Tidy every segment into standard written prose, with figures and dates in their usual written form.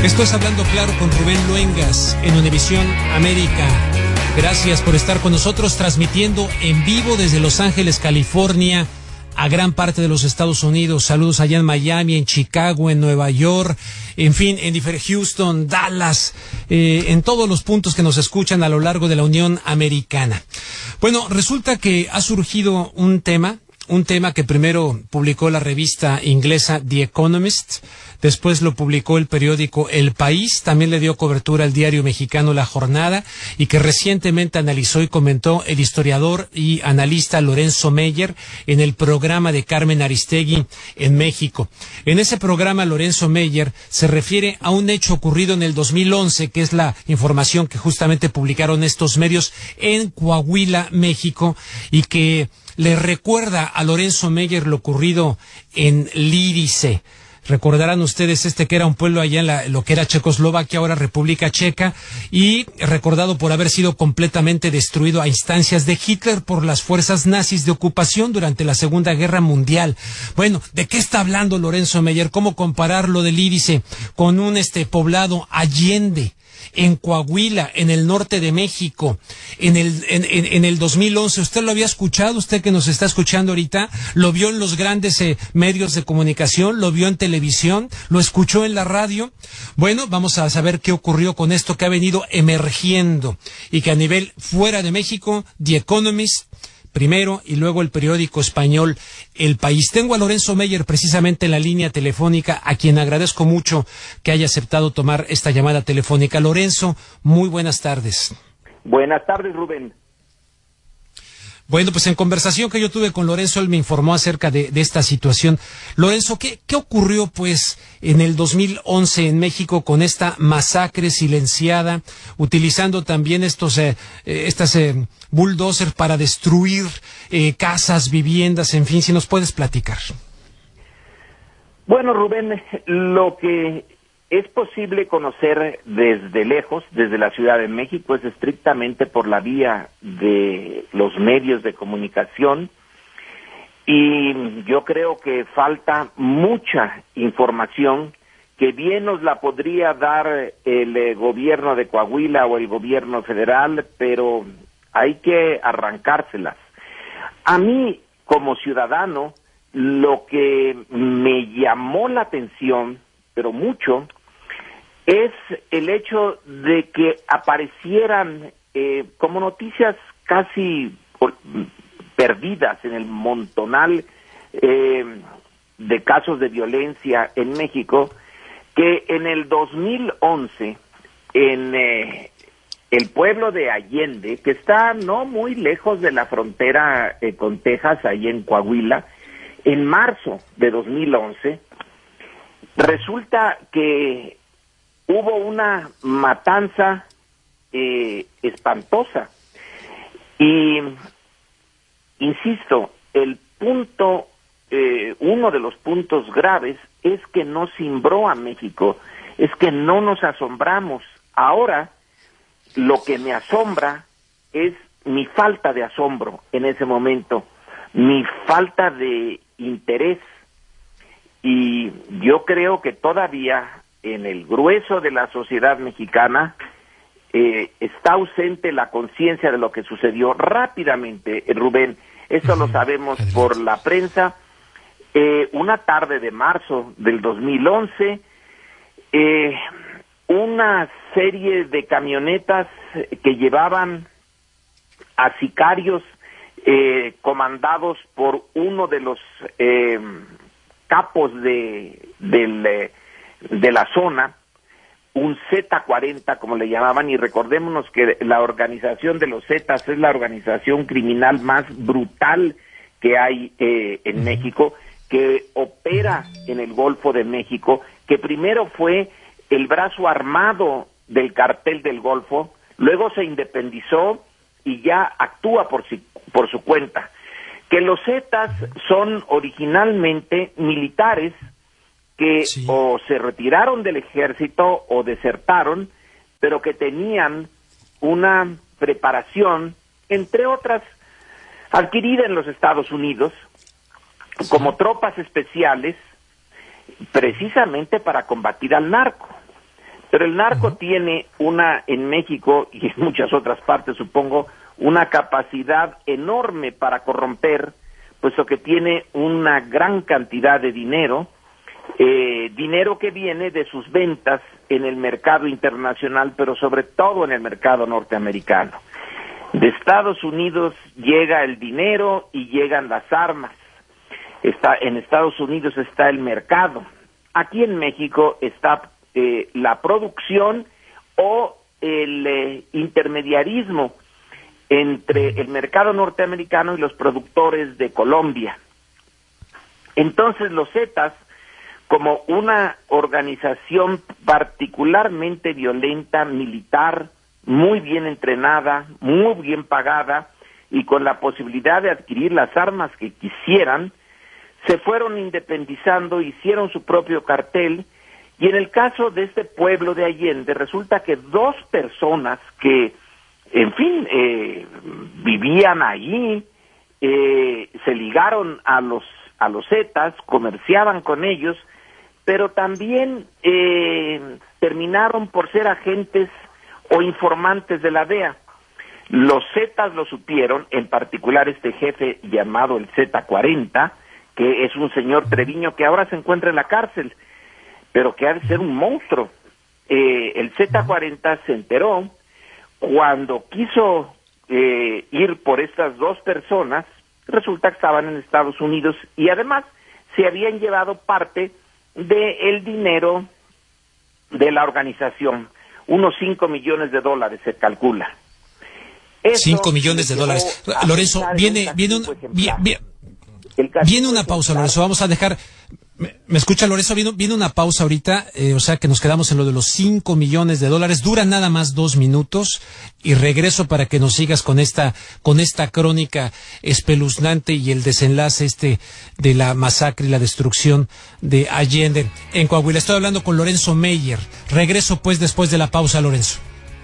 Esto es Hablando Claro con Rubén Luengas en Univisión América. Gracias por estar con nosotros transmitiendo en vivo desde Los Ángeles, California, a gran parte de los Estados Unidos. Saludos allá en Miami, en Chicago, en Nueva York, en fin, en Houston, Dallas, en todos los puntos que nos escuchan a lo largo de la Unión Americana. Bueno, resulta que ha surgido un tema que primero publicó la revista inglesa The Economist, después lo publicó el periódico El País, también le dio cobertura al diario mexicano La Jornada, y que recientemente analizó y comentó el historiador y analista Lorenzo Meyer en el programa de Carmen Aristegui en México. En ese programa, Lorenzo Meyer se refiere a un hecho ocurrido en el 2011, que es la información que justamente publicaron estos medios en Coahuila, México, y que le recuerda a Lorenzo Meyer lo ocurrido en Lídice. Recordarán ustedes que era un pueblo allá en lo que era Checoslovaquia, ahora República Checa, y recordado por haber sido completamente destruido a instancias de Hitler por las fuerzas nazis de ocupación durante la Segunda Guerra Mundial. Bueno, ¿de qué está hablando Lorenzo Meyer? ¿Cómo comparar lo del Lídice con un poblado Allende en Coahuila, en el norte de México, en el 2011? ¿Usted lo había escuchado? Usted que nos está escuchando ahorita, ¿lo vio en los grandes medios de comunicación? ¿Lo vio en televisión? ¿Lo escuchó en la radio? Bueno, vamos a saber qué ocurrió con esto que ha venido emergiendo y que a nivel fuera de México, The Economist primero y luego el periódico español El País. Tengo a Lorenzo Meyer precisamente en la línea telefónica, a quien agradezco mucho que haya aceptado tomar esta llamada telefónica. Lorenzo, muy buenas tardes. Buenas tardes, Rubén. Bueno, pues en conversación que yo tuve con Lorenzo, él me informó acerca de esta situación. Lorenzo, ¿qué ocurrió pues en el 2011 en México con esta masacre silenciada, utilizando también estas bulldozers para destruir casas, viviendas, en fin, si nos puedes platicar? Bueno, Rubén, lo que es posible conocer desde lejos, desde la Ciudad de México, es estrictamente por la vía de los medios de comunicación, y yo creo que falta mucha información que bien nos la podría dar el gobierno de Coahuila o el gobierno federal, pero hay que arrancárselas. A mí, como ciudadano, lo que me llamó la atención, pero mucho, es el hecho de que aparecieran como noticias casi perdidas en el montonal de casos de violencia en México, que en el 2011, en el pueblo de Allende, que está no muy lejos de la frontera con Texas, ahí en Coahuila, en marzo de 2011, resulta que hubo una matanza espantosa. Y, insisto, uno de los puntos graves es que no cimbró a México, es que no nos asombramos. Ahora, lo que me asombra es mi falta de asombro en ese momento, mi falta de interés. Y yo creo que todavía en el grueso de la sociedad mexicana está ausente la conciencia de lo que sucedió rápidamente, Rubén. Eso lo sabemos por la prensa. Una tarde de marzo del 2011, una serie de camionetas que llevaban a sicarios comandados por uno de los capos de la zona, un Z40 como le llamaban, y recordémonos que la organización de los Zetas es la organización criminal más brutal que hay en México, que opera en el Golfo de México, que primero fue el brazo armado del cartel del Golfo, luego se independizó y ya actúa por su cuenta. Que los Zetas son originalmente militares que sí, o se retiraron del ejército o desertaron, pero que tenían una preparación, entre otras, adquirida en los Estados Unidos, sí, como tropas especiales, precisamente para combatir al narco. Pero el narco tiene en México y en muchas otras partes, supongo, una capacidad enorme para corromper, puesto que tiene una gran cantidad de dinero, dinero que viene de sus ventas en el mercado internacional, pero sobre todo en el mercado norteamericano. De Estados Unidos llega el dinero y llegan las armas. En Estados Unidos está el mercado. Aquí en México está la producción o el intermediarismo entre el mercado norteamericano y los productores de Colombia. Entonces los Zetas, como una organización particularmente violenta, militar, muy bien entrenada, muy bien pagada y con la posibilidad de adquirir las armas que quisieran, se fueron independizando, hicieron su propio cartel, y en el caso de este pueblo de Allende resulta que dos personas que, en fin, vivían allí, se ligaron a los Zetas, comerciaban con ellos, pero también terminaron por ser agentes o informantes de la DEA. Los Zetas lo supieron, en particular este jefe llamado el Z40, que es un señor Treviño que ahora se encuentra en la cárcel, pero que ha de ser un monstruo. El Z40 se enteró cuando quiso ir por estas dos personas, resulta que estaban en Estados Unidos y además se habían llevado parte del dinero de la organización, unos $5 millones se calcula. $5 millones. Lorenzo, viene una pausa, Lorenzo, vamos a dejar... ¿Me escucha, Lorenzo? Viene una pausa ahorita, o sea que nos quedamos en lo de los $5 millones. Dura nada más 2 minutos y regreso para que nos sigas con esta crónica espeluznante y el desenlace de la masacre y la destrucción de Allende en Coahuila. Estoy hablando con Lorenzo Meyer. Regreso pues después de la pausa, Lorenzo.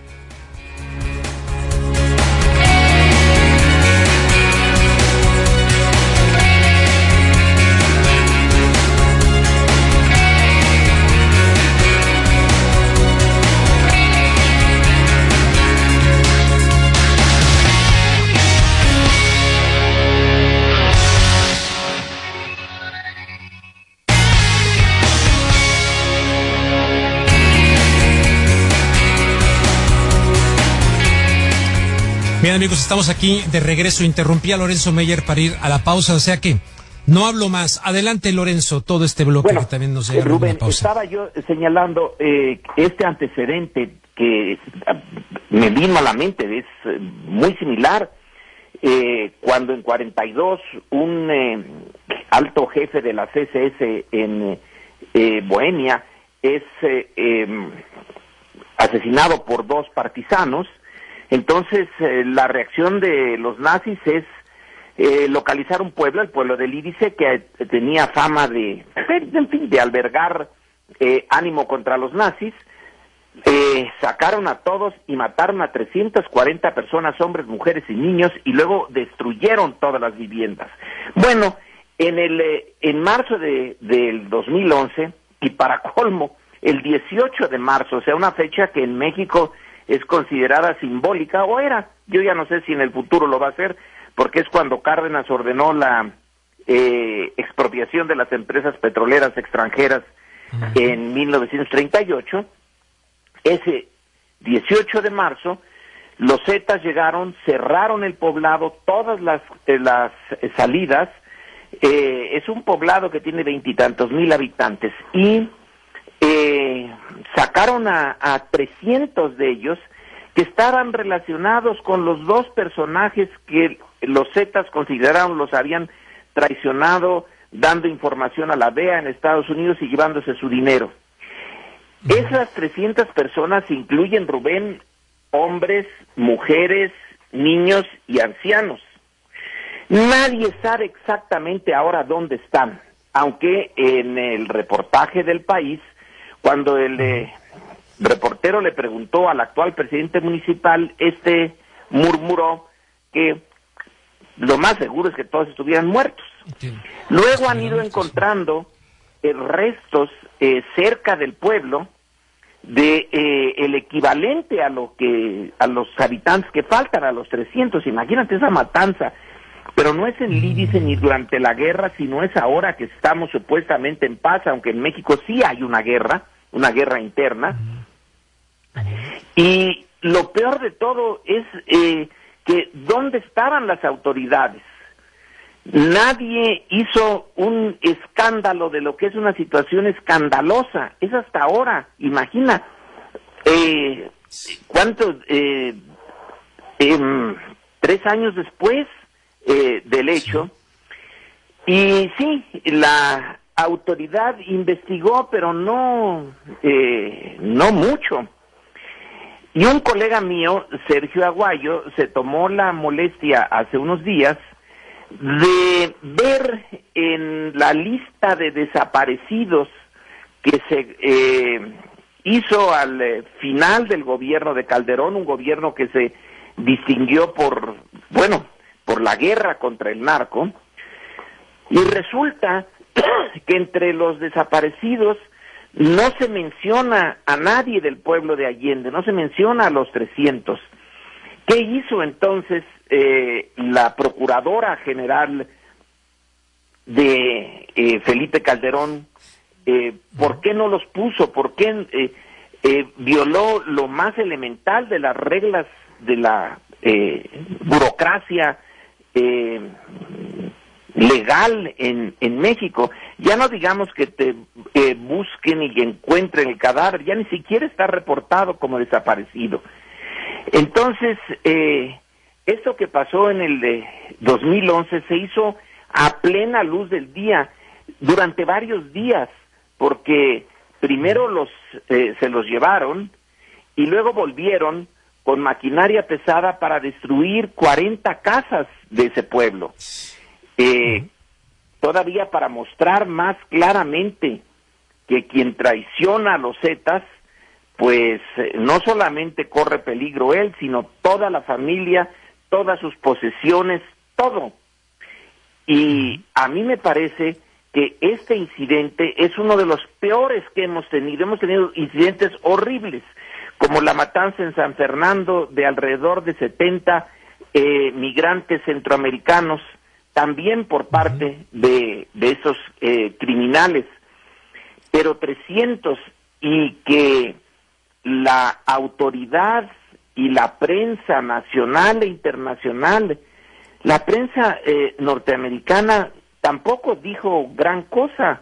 Bien, amigos, estamos aquí de regreso. Interrumpí a Lorenzo Meyer para ir a la pausa, o sea que no hablo más. Adelante, Lorenzo, todo este bloque que también nos llega a la pausa. Estaba yo señalando este antecedente que me vino a la mente, es muy similar. Cuando en 42 un alto jefe de la CSS en Bohemia es asesinado por dos partisanos. Entonces, la reacción de los nazis es localizar un pueblo, el pueblo de Lídice, que tenía fama de albergar ánimo contra los nazis. Sacaron a todos y mataron a 340 personas, hombres, mujeres y niños, y luego destruyeron todas las viviendas. Bueno, en marzo del 2011, y para colmo, el 18 de marzo, o sea, una fecha que en México es considerada simbólica, o era, yo ya no sé si en el futuro lo va a hacer, porque es cuando Cárdenas ordenó la expropiación de las empresas petroleras extranjeras en 1938, ese 18 de marzo, los Zetas llegaron, cerraron el poblado, todas las salidas, es un poblado que tiene 20 y tantos mil habitantes, y sacaron a 300 de ellos que estaban relacionados con los dos personajes que los Zetas consideraron los habían traicionado, dando información a la DEA en Estados Unidos y llevándose su dinero. Esas 300 personas incluyen, Rubén, hombres, mujeres, niños y ancianos. Nadie sabe exactamente ahora dónde están, aunque en el reportaje del País, cuando el reportero le preguntó al actual presidente municipal, murmuró que lo más seguro es que todos estuvieran muertos. Luego han ido encontrando restos cerca del pueblo de el equivalente a los habitantes que faltan, a los 300. Imagínate esa matanza. Pero no es en Lídice ni durante la guerra, sino es ahora que estamos supuestamente en paz, aunque en México sí hay una guerra interna. Y lo peor de todo es que ¿dónde estaban las autoridades? Nadie hizo un escándalo de lo que es una situación escandalosa. Es hasta ahora, imagina, ¿cuántos? 3 años después del hecho. Y sí, la autoridad investigó, pero no mucho. Y un colega mío, Sergio Aguayo, se tomó la molestia hace unos días de ver en la lista de desaparecidos que se hizo al final del gobierno de Calderón, un gobierno que se distinguió por la guerra contra el narco, y resulta que entre los desaparecidos no se menciona a nadie del pueblo de Allende, no se menciona a los 300. ¿Qué hizo entonces la Procuradora General de Felipe Calderón? ¿Por qué no los puso? ¿Por qué violó lo más elemental de las reglas de la burocracia legal en México? Ya no digamos que te busquen y encuentren el cadáver, ya ni siquiera está reportado como desaparecido. Entonces, esto que pasó en el de 2011 se hizo a plena luz del día, durante varios días, porque primero se los llevaron y luego volvieron con maquinaria pesada para destruir 40 casas de ese pueblo. Todavía para mostrar más claramente que quien traiciona a los Zetas, pues no solamente corre peligro él, sino toda la familia, todas sus posesiones, todo. Y a mí me parece que este incidente es uno de los peores que hemos tenido. Hemos tenido incidentes horribles, como la matanza en San Fernando de alrededor de 70 migrantes centroamericanos, también por parte de esos criminales, pero 300, y que la autoridad y la prensa nacional e internacional, la prensa norteamericana tampoco dijo gran cosa.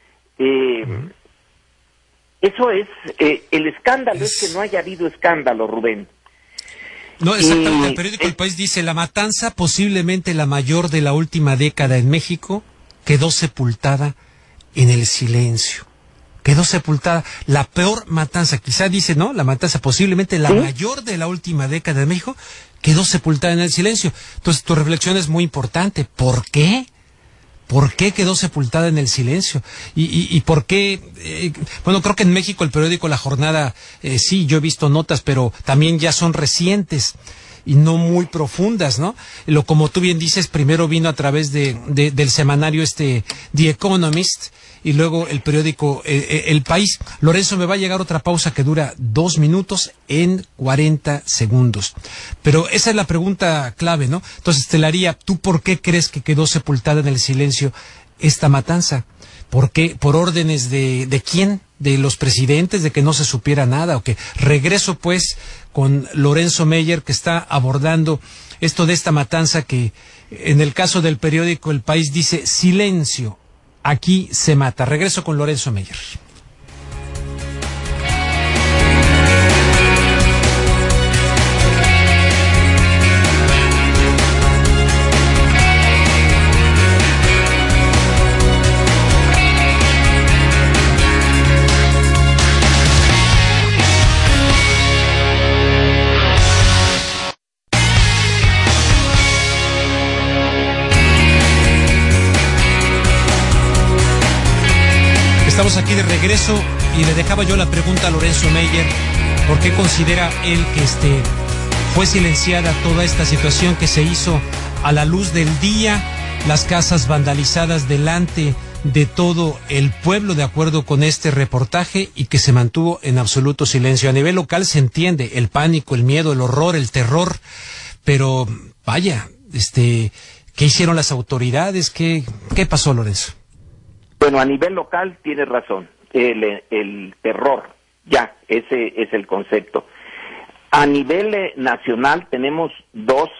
Eso es, el escándalo es que no haya habido escándalo, Rubén. No, exactamente. El periódico El País dice: la matanza, posiblemente la mayor de la última década en México, quedó sepultada en el silencio. Quedó sepultada. La peor matanza, quizá dice, ¿no? La matanza, posiblemente la mayor de la última década en México, quedó sepultada en el silencio. Entonces, tu reflexión es muy importante. ¿Por qué? ¿Por qué quedó sepultada en el silencio? ¿Y por qué? Bueno, creo que en México el periódico La Jornada, sí, yo he visto notas, pero también ya son recientes y no muy profundas, ¿no? Como tú bien dices, primero vino a través del semanario The Economist, y luego el periódico El País. Lorenzo, me va a llegar otra pausa que dura 2 minutos en 40 segundos. Pero esa es la pregunta clave, ¿no? Entonces te la haría, ¿tú por qué crees que quedó sepultada en el silencio esta matanza? ¿Por qué? ¿Por órdenes de quién? ¿De los presidentes? ¿De que no se supiera nada? ¿O qué? Regreso pues con Lorenzo Meyer, que está abordando esto de esta matanza que en el caso del periódico El País dice: silencio, aquí se mata. Regreso con Lorenzo Meyer. Estamos aquí de regreso y le dejaba yo la pregunta a Lorenzo Meyer: ¿por qué considera él que fue silenciada toda esta situación que se hizo a la luz del día? Las casas vandalizadas delante de todo el pueblo, de acuerdo con este reportaje, y que se mantuvo en absoluto silencio. A nivel local se entiende el pánico, el miedo, el horror, el terror, pero vaya, ¿qué hicieron las autoridades? ¿Qué pasó, Lorenzo? Bueno, a nivel local tienes razón, el terror, ya, ese es el concepto. A nivel nacional tenemos dos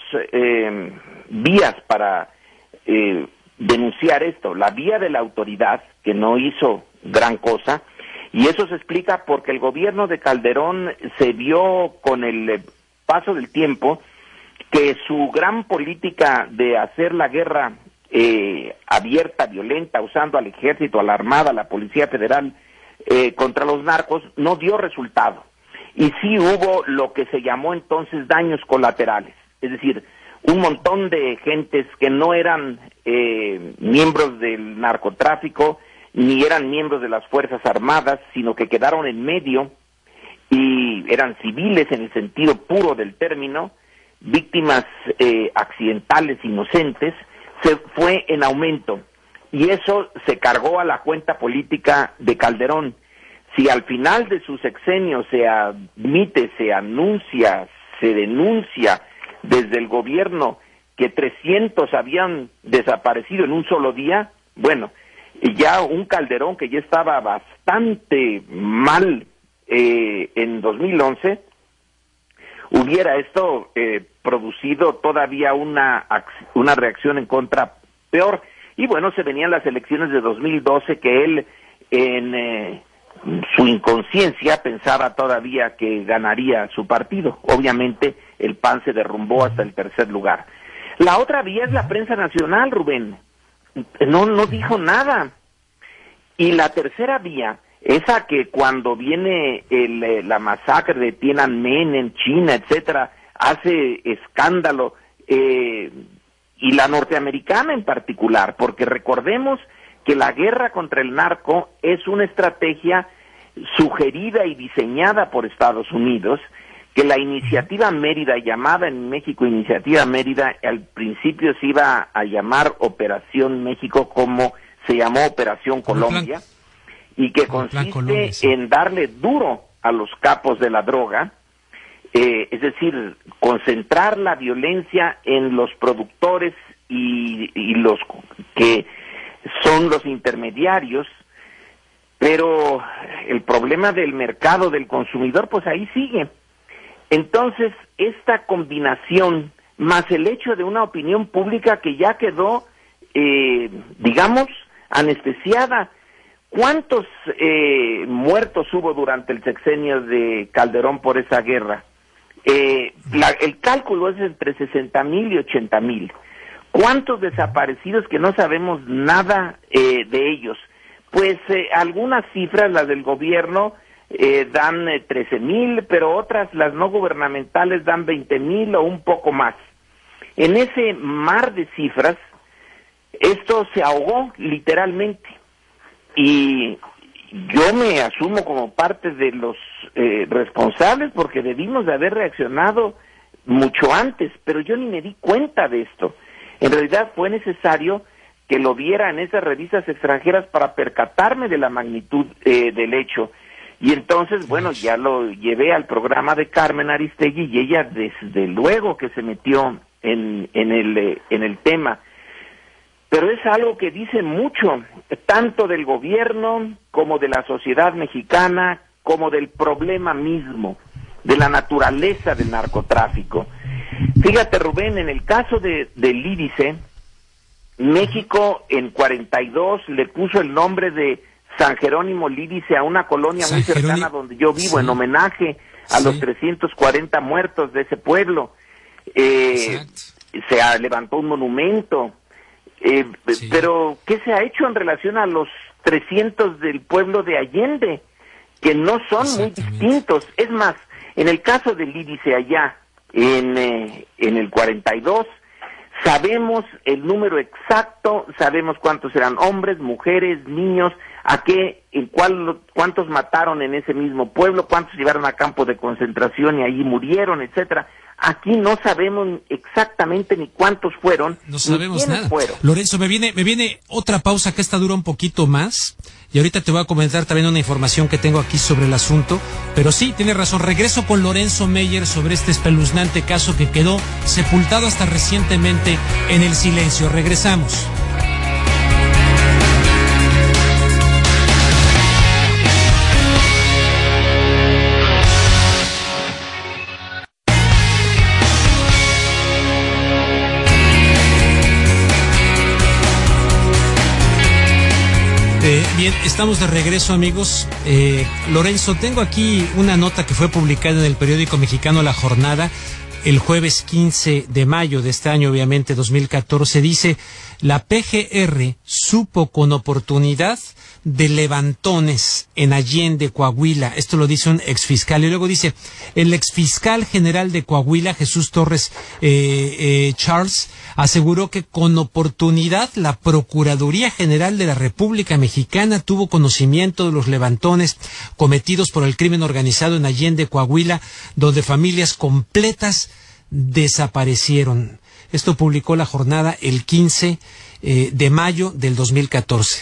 vías para denunciar esto. La vía de la autoridad, que no hizo gran cosa, y eso se explica porque el gobierno de Calderón se vio con el paso del tiempo que su gran política de hacer la guerra abierta, violenta, usando al ejército, a la armada, a la policía federal contra los narcos, no dio resultado. Y sí hubo lo que se llamó entonces daños colaterales, es decir, un montón de gentes que no eran miembros del narcotráfico, ni eran miembros de las Fuerzas Armadas, sino que quedaron en medio y eran civiles en el sentido puro del término, víctimas accidentales, inocentes, se fue en aumento. Y eso se cargó a la cuenta política de Calderón. Si al final de su sexenio se admite, se anuncia, se denuncia desde el gobierno que 300 habían desaparecido en un solo día, bueno, ya un Calderón que ya estaba bastante mal en 2011, hubiera esto producido todavía una reacción en contra peor. Y bueno, se venían las elecciones de 2012 que él en su inconsciencia pensaba todavía que ganaría su partido. Obviamente el PAN se derrumbó hasta el tercer lugar. La otra vía es la prensa nacional, Rubén. No dijo nada. Y la tercera vía, esa que cuando viene la masacre de Tiananmen en China, etcétera, hace escándalo, y la norteamericana en particular, porque recordemos que la guerra contra el narco es una estrategia sugerida y diseñada por Estados Unidos, que la iniciativa Mérida, llamada en México Iniciativa Mérida, al principio se iba a llamar Operación México, como se llamó Operación Colombia, y que consiste en darle duro a los capos de la droga, es decir, concentrar la violencia en los productores y los que son los intermediarios, pero el problema del mercado del consumidor, pues ahí sigue. Entonces, esta combinación, más el hecho de una opinión pública que ya quedó, digamos, anestesiada. ¿Cuántos muertos hubo durante el sexenio de Calderón por esa guerra? El cálculo es entre 60,000 y 80,000. ¿Cuántos desaparecidos que no sabemos nada de ellos? Pues algunas cifras, las del gobierno, dan 13,000, pero otras, las no gubernamentales, dan 20,000 o un poco más. En ese mar de cifras, esto se ahogó literalmente. Y yo me asumo como parte de los responsables, porque debimos de haber reaccionado mucho antes, pero yo ni me di cuenta de esto. En realidad fue necesario que lo viera en esas revistas extranjeras para percatarme de la magnitud del hecho. Y entonces, bueno, ya lo llevé al programa de Carmen Aristegui y ella desde luego que se metió en el tema. Pero es algo que dice mucho, tanto del gobierno como de la sociedad mexicana, como del problema mismo, de la naturaleza del narcotráfico. Fíjate, Rubén, en el caso del Lídice, México en 42 le puso el nombre de San Jerónimo Lídice a una colonia muy cercana donde yo vivo, sí, en homenaje a los 340 muertos de ese pueblo. Se levantó un monumento. Sí. Pero, ¿qué se ha hecho en relación a los 300 del pueblo de Allende? Que no son muy distintos. Es más, en el caso del Lídice allá, en el 42, Sabemos el número exacto, sabemos cuántos eran hombres, mujeres, niños, cuántos mataron en ese mismo pueblo, cuántos llevaron a campos de concentración y allí murieron, etcétera. Aquí no sabemos exactamente ni cuántos fueron. No sabemos nada. Fueron. Lorenzo, me viene otra pausa que esta dura un poquito más. Y ahorita te voy a comentar también una información que tengo aquí sobre el asunto. Pero sí, tienes razón. Regreso con Lorenzo Meyer sobre este espeluznante caso que quedó sepultado hasta recientemente en el silencio. Regresamos. Bien, estamos de regreso, amigos. Lorenzo, tengo aquí una nota que fue publicada en el periódico mexicano La Jornada el jueves 15 de mayo de este año, obviamente 2014. Dice: la PGR supo con oportunidad de levantones en Allende, Coahuila. Esto lo dice un exfiscal. Y luego dice: el exfiscal general de Coahuila, Jesús Torres Charles, aseguró que con oportunidad la Procuraduría General de la República Mexicana tuvo conocimiento de los levantones cometidos por el crimen organizado en Allende, Coahuila, donde familias completas desaparecieron. Esto publicó La Jornada el 15 de mayo del 2014.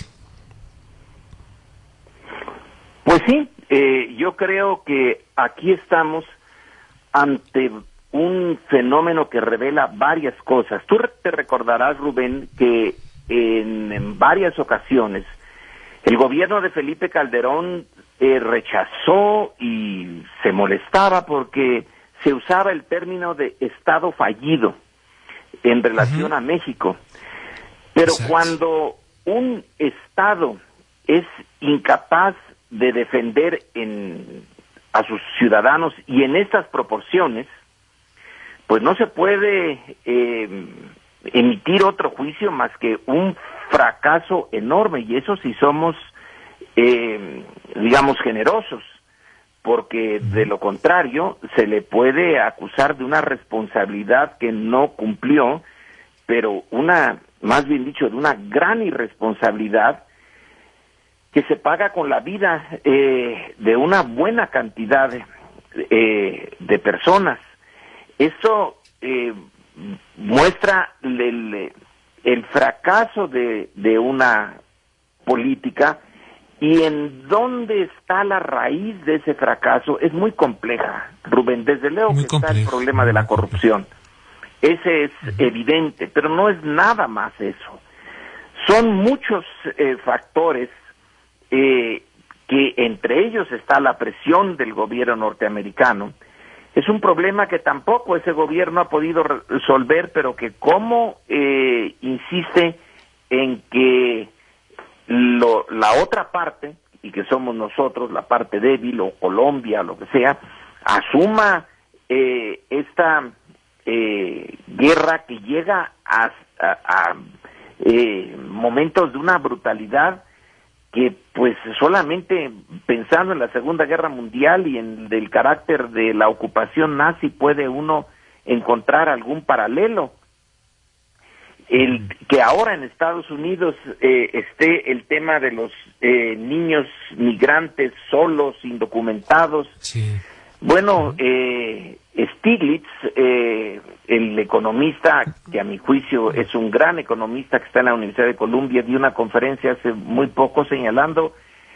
Pues sí, yo creo que aquí estamos ante un fenómeno que revela varias cosas. Tú te recordarás, Rubén, que en varias ocasiones el gobierno de Felipe Calderón rechazó y se molestaba porque se usaba el término de Estado fallido en relación a México. Pero Exacto. Cuando un Estado es incapaz de defender a sus ciudadanos y en estas proporciones, pues no se puede emitir otro juicio más que un fracaso enorme, y eso si somos, digamos, generosos, porque de lo contrario se le puede acusar de una responsabilidad que no cumplió, pero más bien dicho, de una gran irresponsabilidad que se paga con la vida de una buena cantidad de personas. Esto muestra el fracaso de una política, y en dónde está la raíz de ese fracaso es muy compleja, Rubén. Desde luego que está el problema de la corrupción. Ese es evidente, pero no es nada más eso. Son muchos factores que entre ellos está la presión del gobierno norteamericano. Es un problema que tampoco ese gobierno ha podido resolver, pero que como insiste en que la otra parte, y que somos nosotros, la parte débil, o Colombia, lo que sea, asuma esta guerra que llega a momentos de una brutalidad que pues solamente pensando en la Segunda Guerra Mundial y en el carácter de la ocupación nazi puede uno encontrar algún paralelo. Que ahora en Estados Unidos esté el tema de los niños migrantes solos, indocumentados. Sí. Bueno, Stiglitz, el economista, que a mi juicio es un gran economista que está en la Universidad de Columbia, dio una conferencia hace muy poco señalando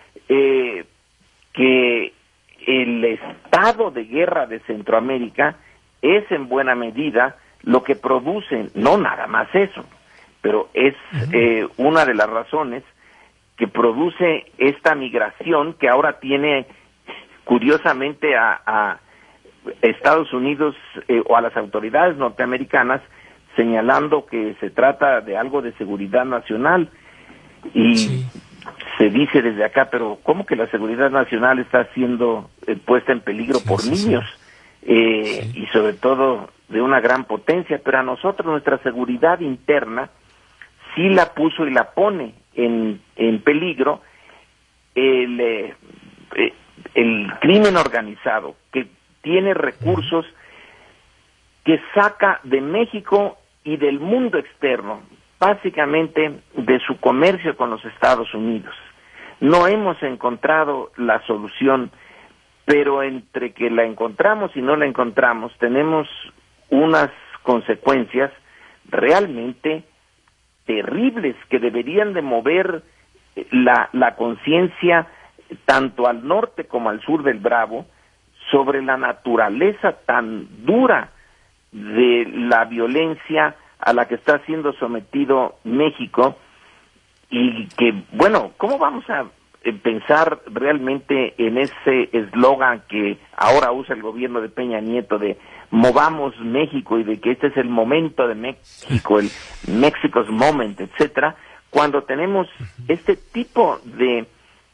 que el estado de guerra de Centroamérica es en buena medida lo que produce, no nada más eso, pero es una de las razones que produce esta migración que ahora tiene curiosamente a Estados Unidos o a las autoridades norteamericanas señalando que se trata de algo de seguridad nacional, y se dice desde acá, pero ¿cómo que la seguridad nacional está siendo puesta en peligro por niños? Y sobre todo de una gran potencia, pero a nosotros nuestra seguridad interna sí la puso y la pone en peligro el crimen organizado, que tiene recursos, que saca de México y del mundo externo, básicamente de su comercio con los Estados Unidos. No hemos encontrado la solución, pero entre que la encontramos y no la encontramos, tenemos unas consecuencias realmente terribles que deberían de mover la conciencia tanto al norte como al sur del Bravo sobre la naturaleza tan dura de la violencia a la que está siendo sometido México, y que, bueno, ¿cómo vamos a pensar realmente en ese eslogan que ahora usa el gobierno de Peña Nieto de movamos México y de que este es el momento de México, el Mexico's Moment, etcétera, cuando tenemos este tipo de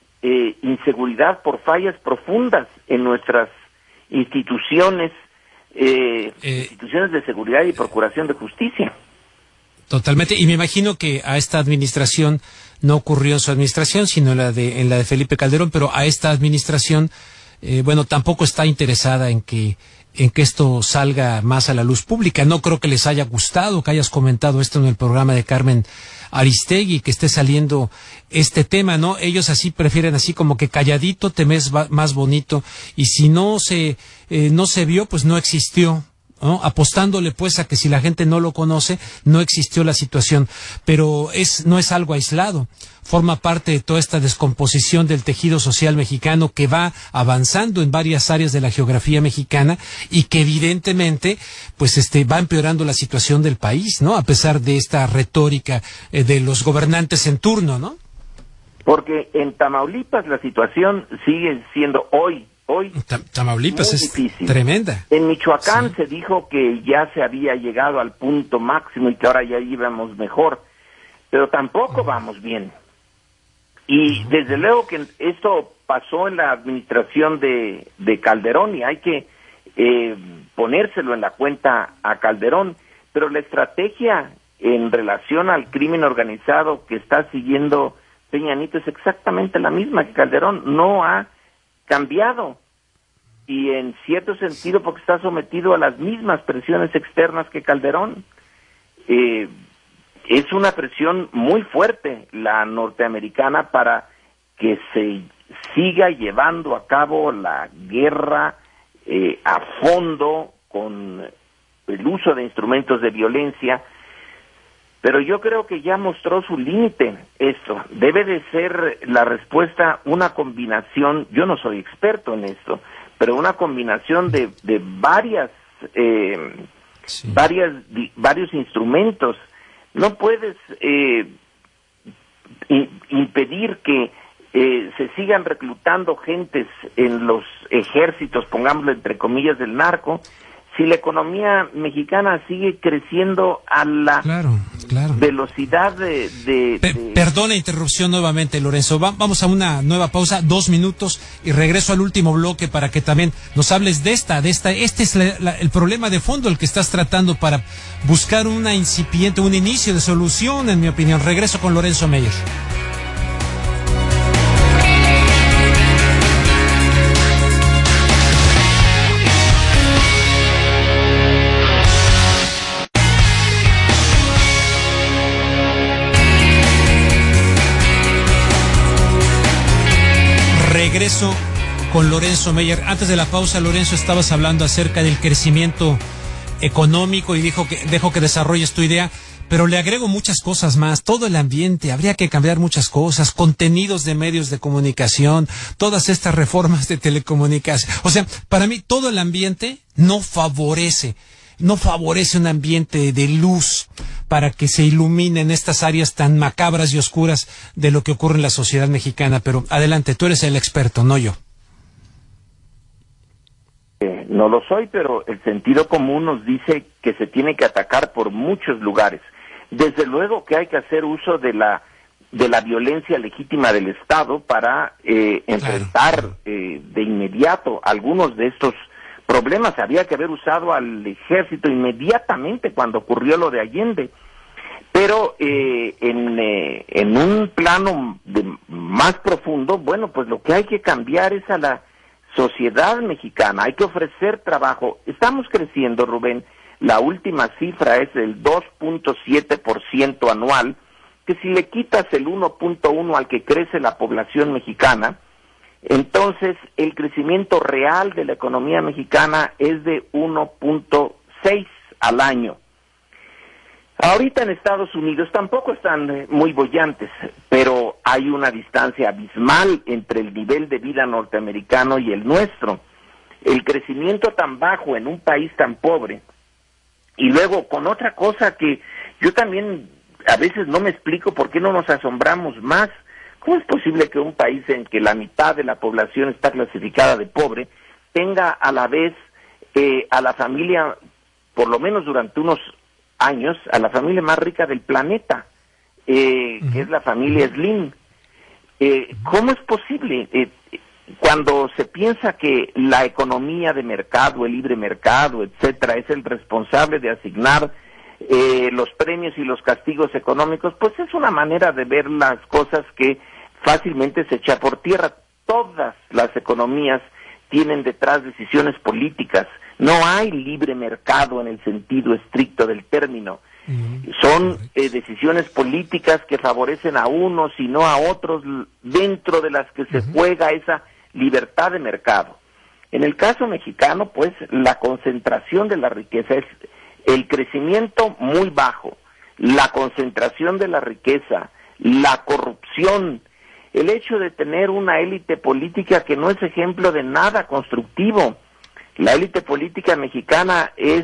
inseguridad por fallas profundas en nuestras instituciones, instituciones de seguridad y procuración de justicia? Totalmente, y me imagino que a esta administración no ocurrió en su administración, sino en la de Felipe Calderón, pero a esta administración, bueno, tampoco está interesada en que esto salga más a la luz pública. No creo que les haya gustado que hayas comentado esto en el programa de Carmen Aristegui, que esté saliendo este tema, ¿no? Ellos así prefieren así como que calladito te ves más bonito, y si no se vio, pues no existió, ¿no? Apostándole pues a que si la gente no lo conoce, no existió la situación, pero no es algo aislado, forma parte de toda esta descomposición del tejido social mexicano que va avanzando en varias áreas de la geografía mexicana y que evidentemente pues va empeorando la situación del país, ¿no? A pesar de esta retórica de los gobernantes en turno, ¿no? Porque en Tamaulipas la situación sigue siendo hoy Tamaulipas es difícil. Tremenda. En Michoacán sí. Se dijo que ya se había llegado al punto máximo y que ahora ya íbamos mejor, pero tampoco vamos bien. Y desde luego que esto pasó en la administración de Calderón, y hay que ponérselo en la cuenta a Calderón, pero la estrategia en relación al crimen organizado que está siguiendo Peña Nieto es exactamente la misma que Calderón, no ha cambiado, y en cierto sentido porque está sometido a las mismas presiones externas que Calderón. Es una presión muy fuerte la norteamericana para que se siga llevando a cabo la guerra a fondo con el uso de instrumentos de violencia, pero yo creo que ya mostró su límite esto. Debe de ser la respuesta una combinación, yo no soy experto en esto, pero una combinación de varios instrumentos. No puedes impedir que se sigan reclutando gentes en los ejércitos, pongámoslo entre comillas, del narco, si la economía mexicana sigue creciendo a la velocidad Perdona interrupción nuevamente, Lorenzo. Vamos a una nueva pausa, 2 minutos, y regreso al último bloque para que también nos hables de esta. Este es el problema de fondo, el que estás tratando para buscar un inicio de solución, en mi opinión. Regreso con Lorenzo Meyer. Regreso con Lorenzo Meyer. Antes de la pausa, Lorenzo, estabas hablando acerca del crecimiento económico y dejo que desarrolles tu idea, pero le agrego muchas cosas más. Todo el ambiente, habría que cambiar muchas cosas, contenidos de medios de comunicación, todas estas reformas de telecomunicación. O sea, para mí todo el ambiente no favorece un ambiente de luz para que se iluminen estas áreas tan macabras y oscuras de lo que ocurre en la sociedad mexicana. Pero adelante, tú eres el experto, no yo. No lo soy, pero el sentido común nos dice que se tiene que atacar por muchos lugares. Desde luego que hay que hacer uso de la violencia legítima del Estado para enfrentar de inmediato algunos de estos problemas. Había que haber usado al ejército inmediatamente cuando ocurrió lo de Allende, pero en un plano más profundo, bueno, pues lo que hay que cambiar es a la sociedad mexicana, hay que ofrecer trabajo. Estamos creciendo, Rubén, la última cifra es el 2.7% anual, que si le quitas el 1.1 al que crece la población mexicana, entonces el crecimiento real de la economía mexicana es de 1.6 al año. Ahorita en Estados Unidos tampoco están muy bollantes, pero hay una distancia abismal entre el nivel de vida norteamericano y el nuestro. El crecimiento tan bajo en un país tan pobre, y luego con otra cosa que yo también a veces no me explico por qué no nos asombramos más. ¿Cómo es posible que un país en que la mitad de la población está clasificada de pobre tenga a la vez a la familia, por lo menos durante unos años, a la familia más rica del planeta, que es la familia Slim? ¿Cómo es posible? Cuando se piensa que la economía de mercado, el libre mercado, etcétera, es el responsable de asignar los premios y los castigos económicos, pues es una manera de ver las cosas que fácilmente se echa por tierra. Todas las economías tienen detrás decisiones políticas. No hay libre mercado en el sentido estricto del término. Son decisiones políticas que favorecen a unos y no a otros, dentro de las que se juega esa libertad de mercado. En el caso mexicano, pues, la concentración de la riqueza es el crecimiento muy bajo, la concentración de la riqueza, la corrupción, el hecho de tener una élite política que no es ejemplo de nada constructivo. La élite política mexicana es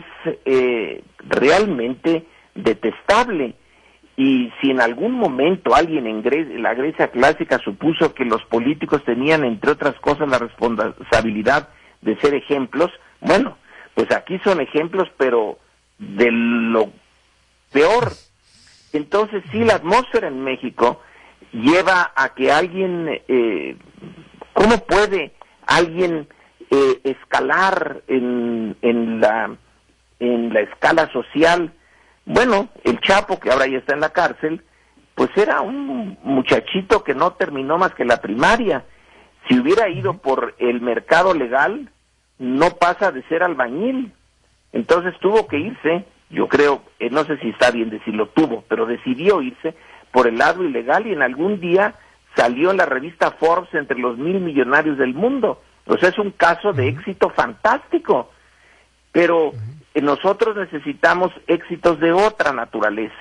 realmente detestable, y si en algún momento alguien en la Grecia clásica supuso que los políticos tenían, entre otras cosas, la responsabilidad de ser ejemplos, bueno, pues aquí son ejemplos, pero de lo peor. Entonces sí, la atmósfera en México lleva a que alguien, ¿cómo puede alguien escalar en la escala social? Bueno, el Chapo, que ahora ya está en la cárcel, pues era un muchachito que no terminó más que la primaria. Si hubiera ido por el mercado legal, no pasa de ser albañil. Entonces tuvo que irse, yo creo, no sé si está bien decirlo tuvo, pero decidió irse por el lado ilegal, y en algún día salió en la revista Forbes entre los 1000 millonarios del mundo. O sea, es un caso de éxito fantástico. Pero nosotros necesitamos éxitos de otra naturaleza.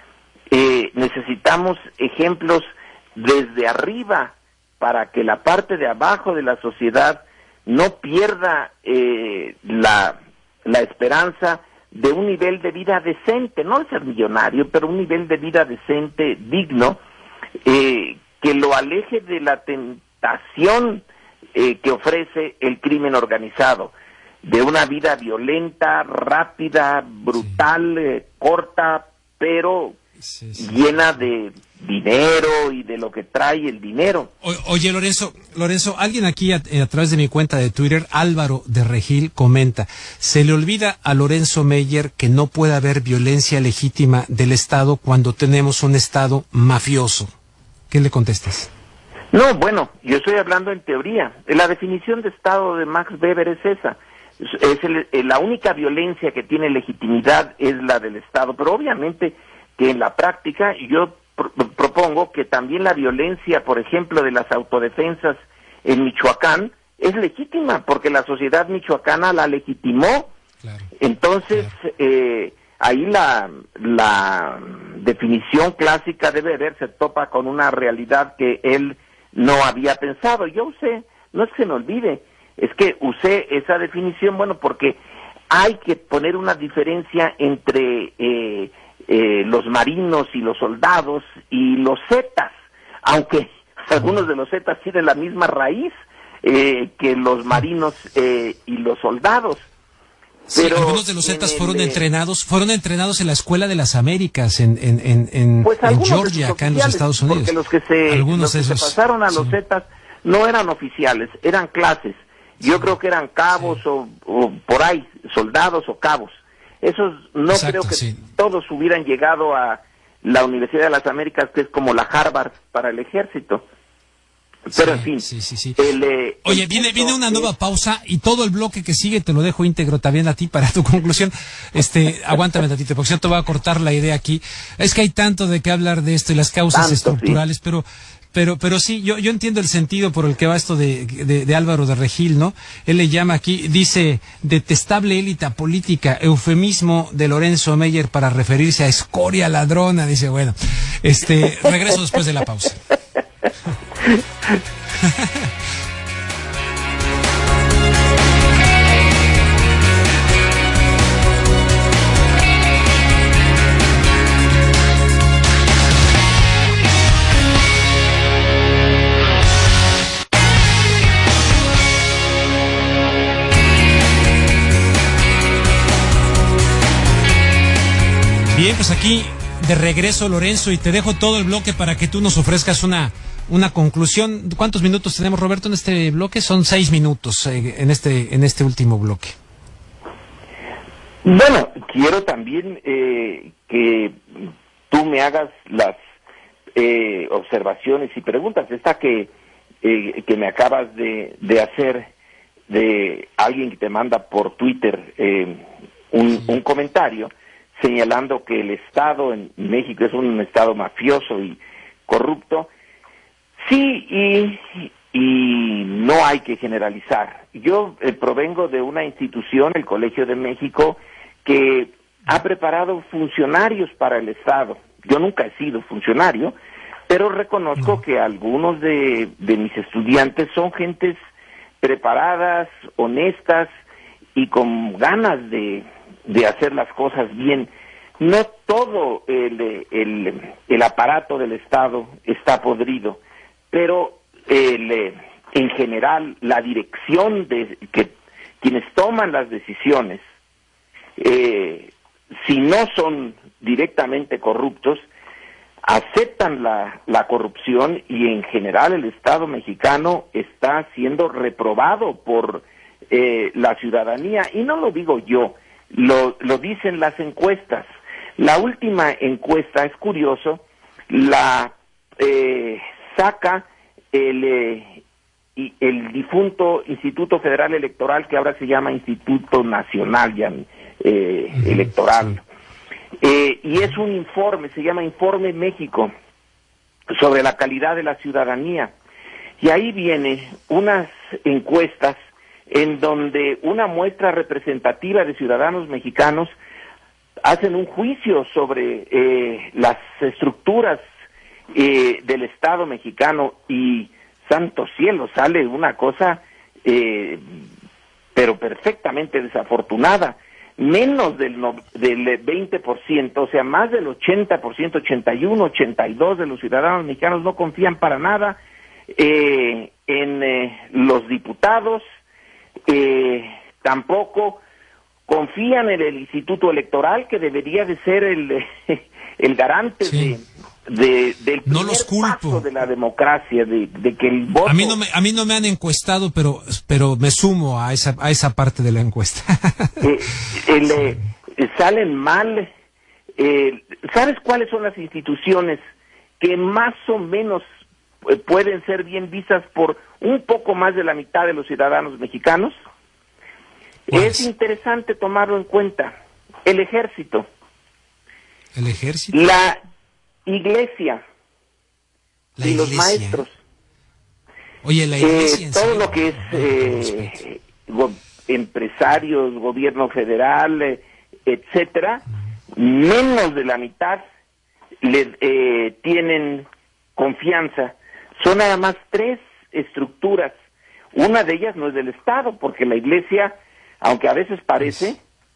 Necesitamos ejemplos desde arriba para que la parte de abajo de la sociedad no pierda la esperanza de un nivel de vida decente, no de ser millonario, pero un nivel de vida decente, digno, que lo aleje de la tentación que ofrece el crimen organizado, de una vida violenta, rápida, brutal, corta, pero llena de dinero y de lo que trae el dinero. Oye, Lorenzo, alguien aquí a través de mi cuenta de Twitter, Álvaro de Regil, comenta: se le olvida a Lorenzo Meyer que no puede haber violencia legítima del Estado cuando tenemos un Estado mafioso. ¿Qué le contestas? No, bueno, yo estoy hablando en teoría. La definición de Estado de Max Weber es esa. La única violencia que tiene legitimidad es la del Estado, pero obviamente que en la práctica yo propongo que también la violencia, por ejemplo, de las autodefensas en Michoacán es legítima, porque la sociedad michoacana la legitimó. Claro. Entonces, claro. Ahí la definición clásica de Weber se topa con una realidad que él no había pensado. Yo usé, no es que se me olvide, es que usé esa definición, bueno, porque hay que poner una diferencia entre los marinos y los soldados y los zetas, aunque algunos de los zetas tienen la misma raíz que los marinos y los soldados. Sí, pero algunos de los zetas fueron entrenados en la Escuela de las Américas en Georgia, acá en los Estados Unidos. Porque los que se pasaron a los zetas no eran oficiales, eran clases. Yo creo que eran cabos o por ahí, soldados o cabos. Esos no creo que todos hubieran llegado a la Universidad de las Américas, que es como la Harvard para el ejército. Pero en fin. Sí. Oye, viene una nueva pausa y todo el bloque que sigue te lo dejo íntegro también a ti para tu conclusión. Aguántame tantito, porque yo te voy a cortar la idea aquí. Es que hay tanto de qué hablar de esto y las causas estructurales, sí. Pero sí, yo entiendo el sentido por el que va esto de Álvaro de Regil, ¿no? Él le llama aquí, dice, detestable élita política, eufemismo de Lorenzo Meyer para referirse a escoria ladrona, dice, bueno, regreso después de la pausa. Bien, pues aquí de regreso, Lorenzo, y te dejo todo el bloque para que tú nos ofrezcas una conclusión. ¿Cuántos minutos tenemos, Roberto, en este bloque? Son 6 minutos en este último bloque. Bueno, quiero también que tú me hagas las observaciones y preguntas. Esta que me acabas de hacer de alguien que te manda por Twitter un comentario señalando que el Estado en México es un Estado mafioso y corrupto. Sí, y no hay que generalizar. Yo provengo de una institución, el Colegio de México, que ha preparado funcionarios para el Estado. Yo nunca he sido funcionario, pero reconozco que algunos de mis estudiantes son gentes preparadas, honestas y con ganas de hacer las cosas bien. No todo el aparato del Estado está podrido, pero en general la dirección de que quienes toman las decisiones, si no son directamente corruptos, aceptan la corrupción, y en general el Estado mexicano está siendo reprobado por la ciudadanía, y no lo digo yo, lo dicen las encuestas. La última encuesta, es curioso, la saca el difunto Instituto Federal Electoral, que ahora se llama Instituto Nacional Electoral, y es un informe, se llama Informe México, sobre la calidad de la ciudadanía, y ahí viene unas encuestas en donde una muestra representativa de ciudadanos mexicanos hacen un juicio sobre las estructuras del Estado mexicano, y santo cielo, sale una cosa pero perfectamente desafortunada. Menos del 20%, o sea, más del 80%, 81, 82 de los ciudadanos mexicanos no confían para nada en los diputados, tampoco confían en el Instituto Electoral, que debería de ser el garante del no los culpo. Paso de la democracia, de que el voto... A mí no me han encuestado, pero me sumo a esa parte de la encuesta. Salen mal. ¿Sabes cuáles son las instituciones que más o menos pueden ser bien vistas por un poco más de la mitad de los ciudadanos mexicanos? Es interesante tomarlo en cuenta. El ejército. ¿El ejército? La iglesia. Y los maestros. Oye, la iglesia. Todo lo que es empresarios, gobierno federal, etcétera, menos de la mitad tienen confianza. Son nada más 3 estructuras. Una de ellas no es del Estado, porque la iglesia, aunque a veces parece,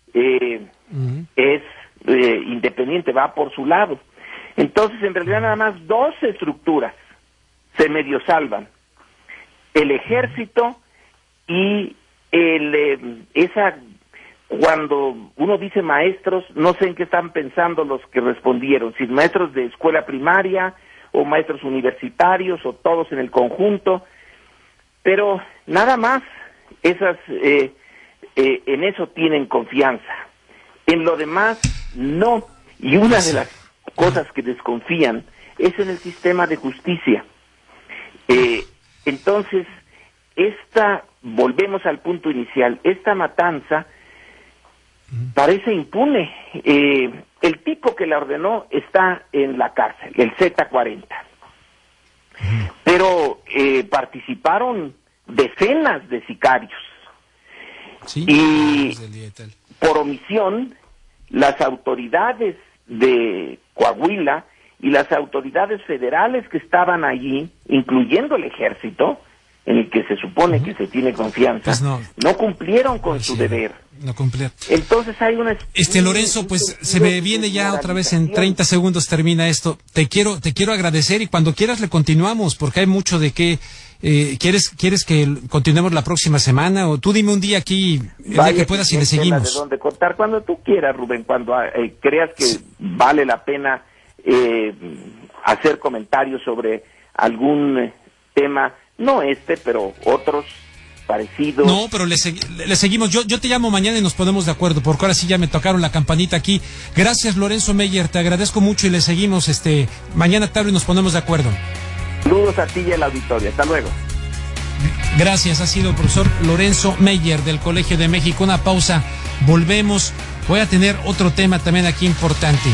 es independiente, va por su lado. Entonces, en realidad, nada más 2 estructuras se medio salvan. El ejército y cuando uno dice maestros, no sé en qué están pensando los que respondieron, si maestros de escuela primaria o maestros universitarios o todos en el conjunto, pero nada más esas en eso tienen confianza. En lo demás, no. Y una de las cosas que desconfían es en el sistema de justicia. Entonces, volvemos al punto inicial, esta matanza parece impune. El tipo que la ordenó está en la cárcel, el Z40. Pero participaron decenas de sicarios. Sí, y por omisión, las autoridades de Coahuila y las autoridades federales que estaban allí, incluyendo el ejército, en el que se supone que se tiene confianza, pues no cumplieron con su deber. No cumplieron. Entonces hay una... Lorenzo, pues se me viene ya otra vez, en 30 segundos termina esto. Te quiero agradecer, y cuando quieras le continuamos, porque hay mucho de qué. ¿Quieres que continuemos la próxima semana? O tú dime un día aquí, el día que puedas, y le seguimos. De dónde cortar, cuando tú quieras, Rubén, cuando creas que vale la pena hacer comentarios sobre algún tema, no pero otros parecidos. No, pero le seguimos. Yo te llamo mañana y nos ponemos de acuerdo, porque ahora sí ya me tocaron la campanita aquí. Gracias, Lorenzo Meyer, te agradezco mucho, y le seguimos mañana tarde y nos ponemos de acuerdo. Saludos a ti y al auditorio. Hasta luego. Gracias, ha sido el profesor Lorenzo Meyer del Colegio de México. Una pausa, volvemos. Voy a tener otro tema también aquí importante.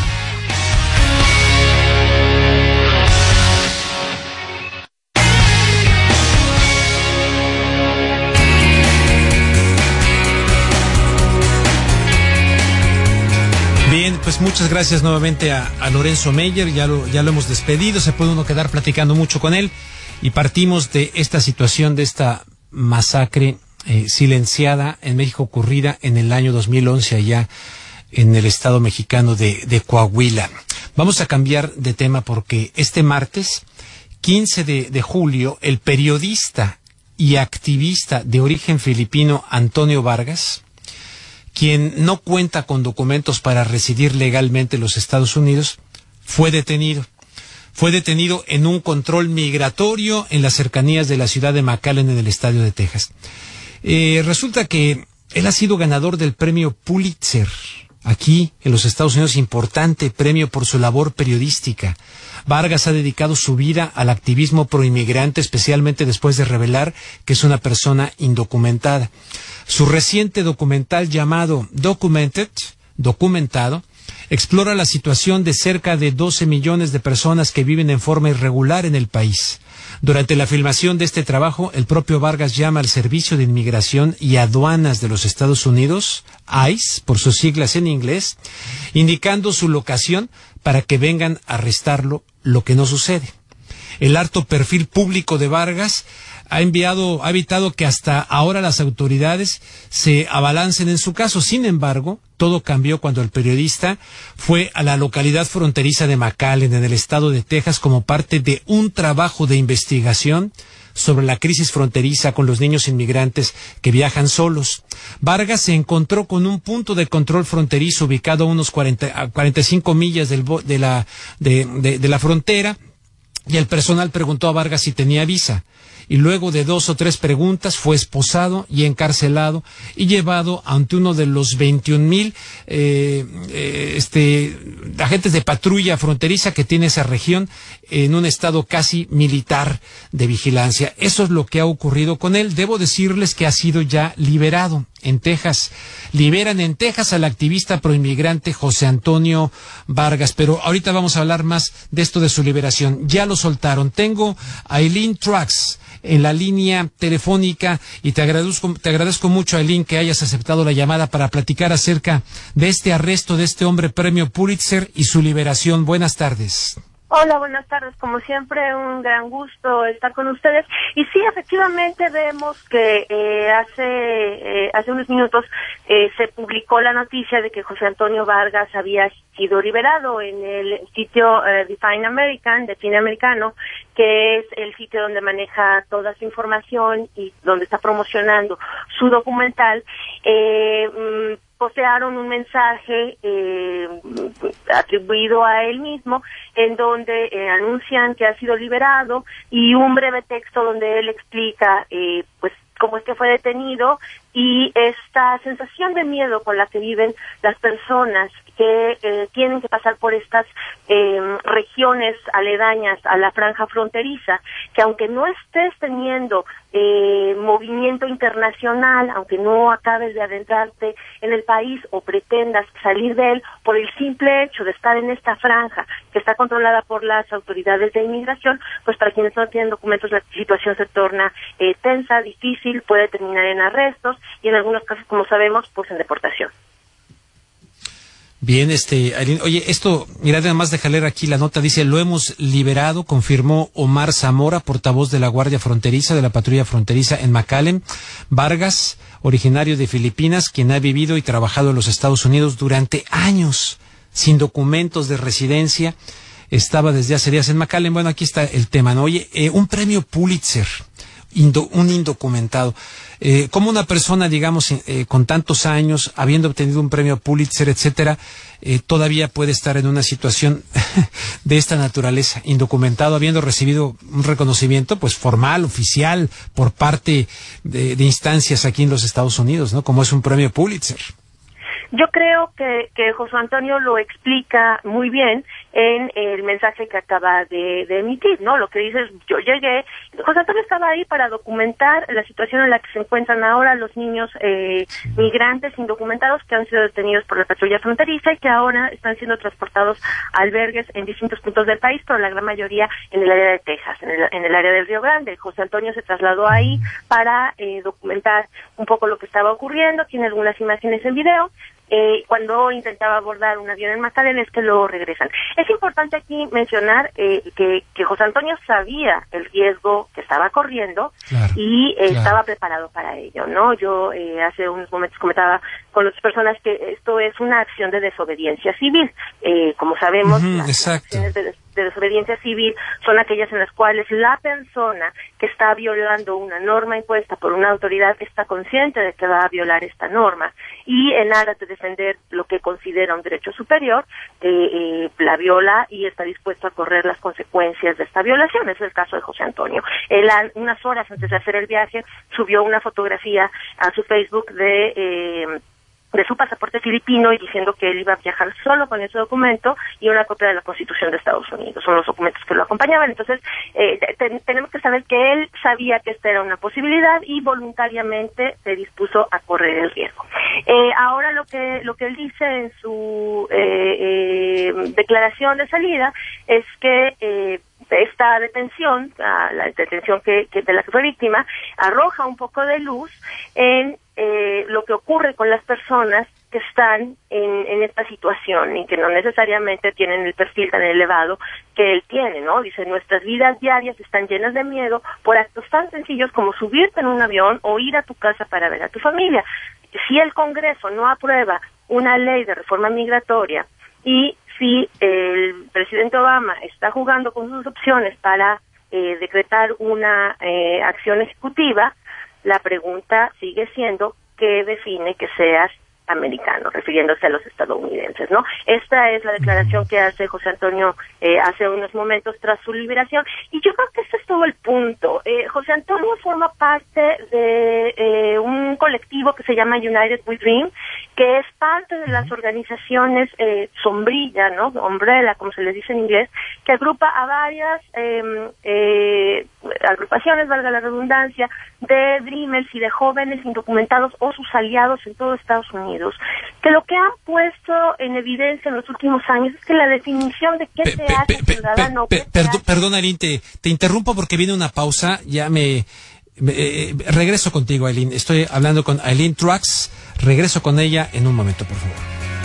Bien, pues muchas gracias nuevamente a Lorenzo Meyer, ya lo hemos despedido, se puede uno quedar platicando mucho con él, y partimos de esta situación, de esta masacre silenciada en México, ocurrida en el año 2011 allá en el estado mexicano de Coahuila. Vamos a cambiar de tema porque este martes, 15 de julio, el periodista y activista de origen filipino Antonio Vargas, quien no cuenta con documentos para residir legalmente en los Estados Unidos, fue detenido. Fue detenido en un control migratorio en las cercanías de la ciudad de McAllen, en el estado de Texas. Resulta que él ha sido ganador del premio Pulitzer aquí en los Estados Unidos, importante premio por su labor periodística. Vargas ha dedicado su vida al activismo proinmigrante, especialmente después de revelar que es una persona indocumentada. Su reciente documental llamado Documentado, explora la situación de cerca de 12 millones de personas que viven en forma irregular en el país. Durante la filmación de este trabajo, el propio Vargas llama al Servicio de Inmigración y Aduanas de los Estados Unidos, ICE, por sus siglas en inglés, indicando su locación para que vengan a arrestarlo, lo que no sucede. El alto perfil público de Vargas ha evitado que hasta ahora las autoridades se abalancen en su caso. Sin embargo, todo cambió cuando el periodista fue a la localidad fronteriza de McAllen, en el estado de Texas, como parte de un trabajo de investigación sobre la crisis fronteriza con los niños inmigrantes que viajan solos. Vargas se encontró con un punto de control fronterizo ubicado a unos 45 millas de la frontera, y el personal preguntó a Vargas si tenía visa. Y luego de 2 o 3 preguntas fue esposado y encarcelado y llevado ante uno de los 21,000 agentes de patrulla fronteriza que tiene esa región, en un estado casi militar de vigilancia. Eso es lo que ha ocurrido con él. Debo decirles que ha sido ya liberado en Texas. Liberan en Texas al activista proinmigrante José Antonio Vargas, pero ahorita vamos a hablar más de esto de su liberación. Ya lo soltaron. Tengo a Eileen Truax en la línea telefónica, y te agradezco mucho, Eileen, que hayas aceptado la llamada para platicar acerca de este arresto de este hombre premio Pulitzer y su liberación. Buenas tardes. Hola, buenas tardes. Como siempre, un gran gusto estar con ustedes. Y sí, efectivamente vemos que hace unos minutos se publicó la noticia de que José Antonio Vargas había sido liberado en el sitio Define Americano, que es el sitio donde maneja toda su información y donde está promocionando su documental. Postearon un mensaje atribuido a él mismo, en donde anuncian que ha sido liberado, y un breve texto donde él explica pues cómo es que fue detenido y esta sensación de miedo con la que viven las personas que tienen que pasar por estas regiones aledañas a la franja fronteriza, que aunque no estés teniendo movimiento internacional, aunque no acabes de adentrarte en el país o pretendas salir de él, por el simple hecho de estar en esta franja que está controlada por las autoridades de inmigración, pues para quienes no tienen documentos la situación se torna tensa, difícil, puede terminar en arrestos y en algunos casos, como sabemos, pues en deportación. Bien, Ailín, oye, esto, mirad, nada más déjale leer aquí la nota, dice, lo hemos liberado, confirmó Omar Zamora, portavoz de la Guardia Fronteriza, de la Patrulla Fronteriza en McAllen. Vargas, originario de Filipinas, quien ha vivido y trabajado en los Estados Unidos durante años, sin documentos de residencia, estaba desde hace días en McAllen. Bueno, aquí está el tema, ¿no? Oye, un premio Pulitzer, un indocumentado. ¿Cómo una persona, digamos, con tantos años, habiendo obtenido un premio Pulitzer, etcétera, todavía puede estar en una situación de esta naturaleza, indocumentado, habiendo recibido un reconocimiento, pues, formal, oficial, por parte de instancias aquí en los Estados Unidos, ¿no? Como es un premio Pulitzer. Yo creo que José Antonio lo explica muy bien en el mensaje que acaba de emitir, ¿no? Lo que dice es, yo llegué, José Antonio estaba ahí para documentar la situación en la que se encuentran ahora los niños migrantes indocumentados que han sido detenidos por la patrulla fronteriza y que ahora están siendo transportados a albergues en distintos puntos del país, pero la gran mayoría en el área de Texas, en el área del Río Grande. José Antonio se trasladó ahí para documentar un poco lo que estaba ocurriendo, tiene algunas imágenes en video. Cuando intentaba abordar un avión en McAllen es que luego regresan. Es importante aquí mencionar que José Antonio sabía el riesgo que estaba corriendo, claro, y estaba preparado para ello, ¿no? Yo hace unos momentos comentaba con otras personas que esto es una acción de desobediencia civil. Como sabemos, las acciones de desobediencia civil son aquellas en las cuales la persona que está violando una norma impuesta por una autoridad está consciente de que va a violar esta norma y en aras de defender lo que considera un derecho superior, la viola y está dispuesto a correr las consecuencias de esta violación. Es el caso de José Antonio. Él, unas horas antes de hacer el viaje, subió una fotografía a su Facebook de su pasaporte filipino y diciendo que él iba a viajar solo con ese documento y una copia de la Constitución de Estados Unidos. Son los documentos que lo acompañaban. Entonces, tenemos que saber que él sabía que esta era una posibilidad y voluntariamente se dispuso a correr el riesgo. Ahora lo que él dice en su declaración de salida es que esta detención, la detención de la que fue víctima, arroja un poco de luz en lo que ocurre con las personas que están en esta situación y que no necesariamente tienen el perfil tan elevado que él tiene, ¿no? Dice, nuestras vidas diarias están llenas de miedo por actos tan sencillos como subirte en un avión o ir a tu casa para ver a tu familia. Si el Congreso no aprueba una ley de reforma migratoria y si el presidente Obama está jugando con sus opciones para decretar una acción ejecutiva, la pregunta sigue siendo ¿qué define que seas americano? Refiriéndose a los estadounidenses, ¿no? Esta es la declaración que hace José Antonio hace unos momentos tras su liberación y yo creo que ese es todo el punto. José Antonio forma parte de un colectivo que se llama United We Dream, que es parte de las organizaciones sombrilla, ¿no? Umbrella, como se les dice en inglés, que agrupa a varias agrupaciones, valga la redundancia, de Dreamers y de jóvenes indocumentados o sus aliados en todo Estados Unidos, que lo que han puesto en evidencia en los últimos años es que la definición de qué se hace ciudadano... Perdón, Ailín, te interrumpo porque viene una pausa, regreso contigo, Ailín. Estoy hablando con Ailín Truax. Regreso con ella en un momento, por favor.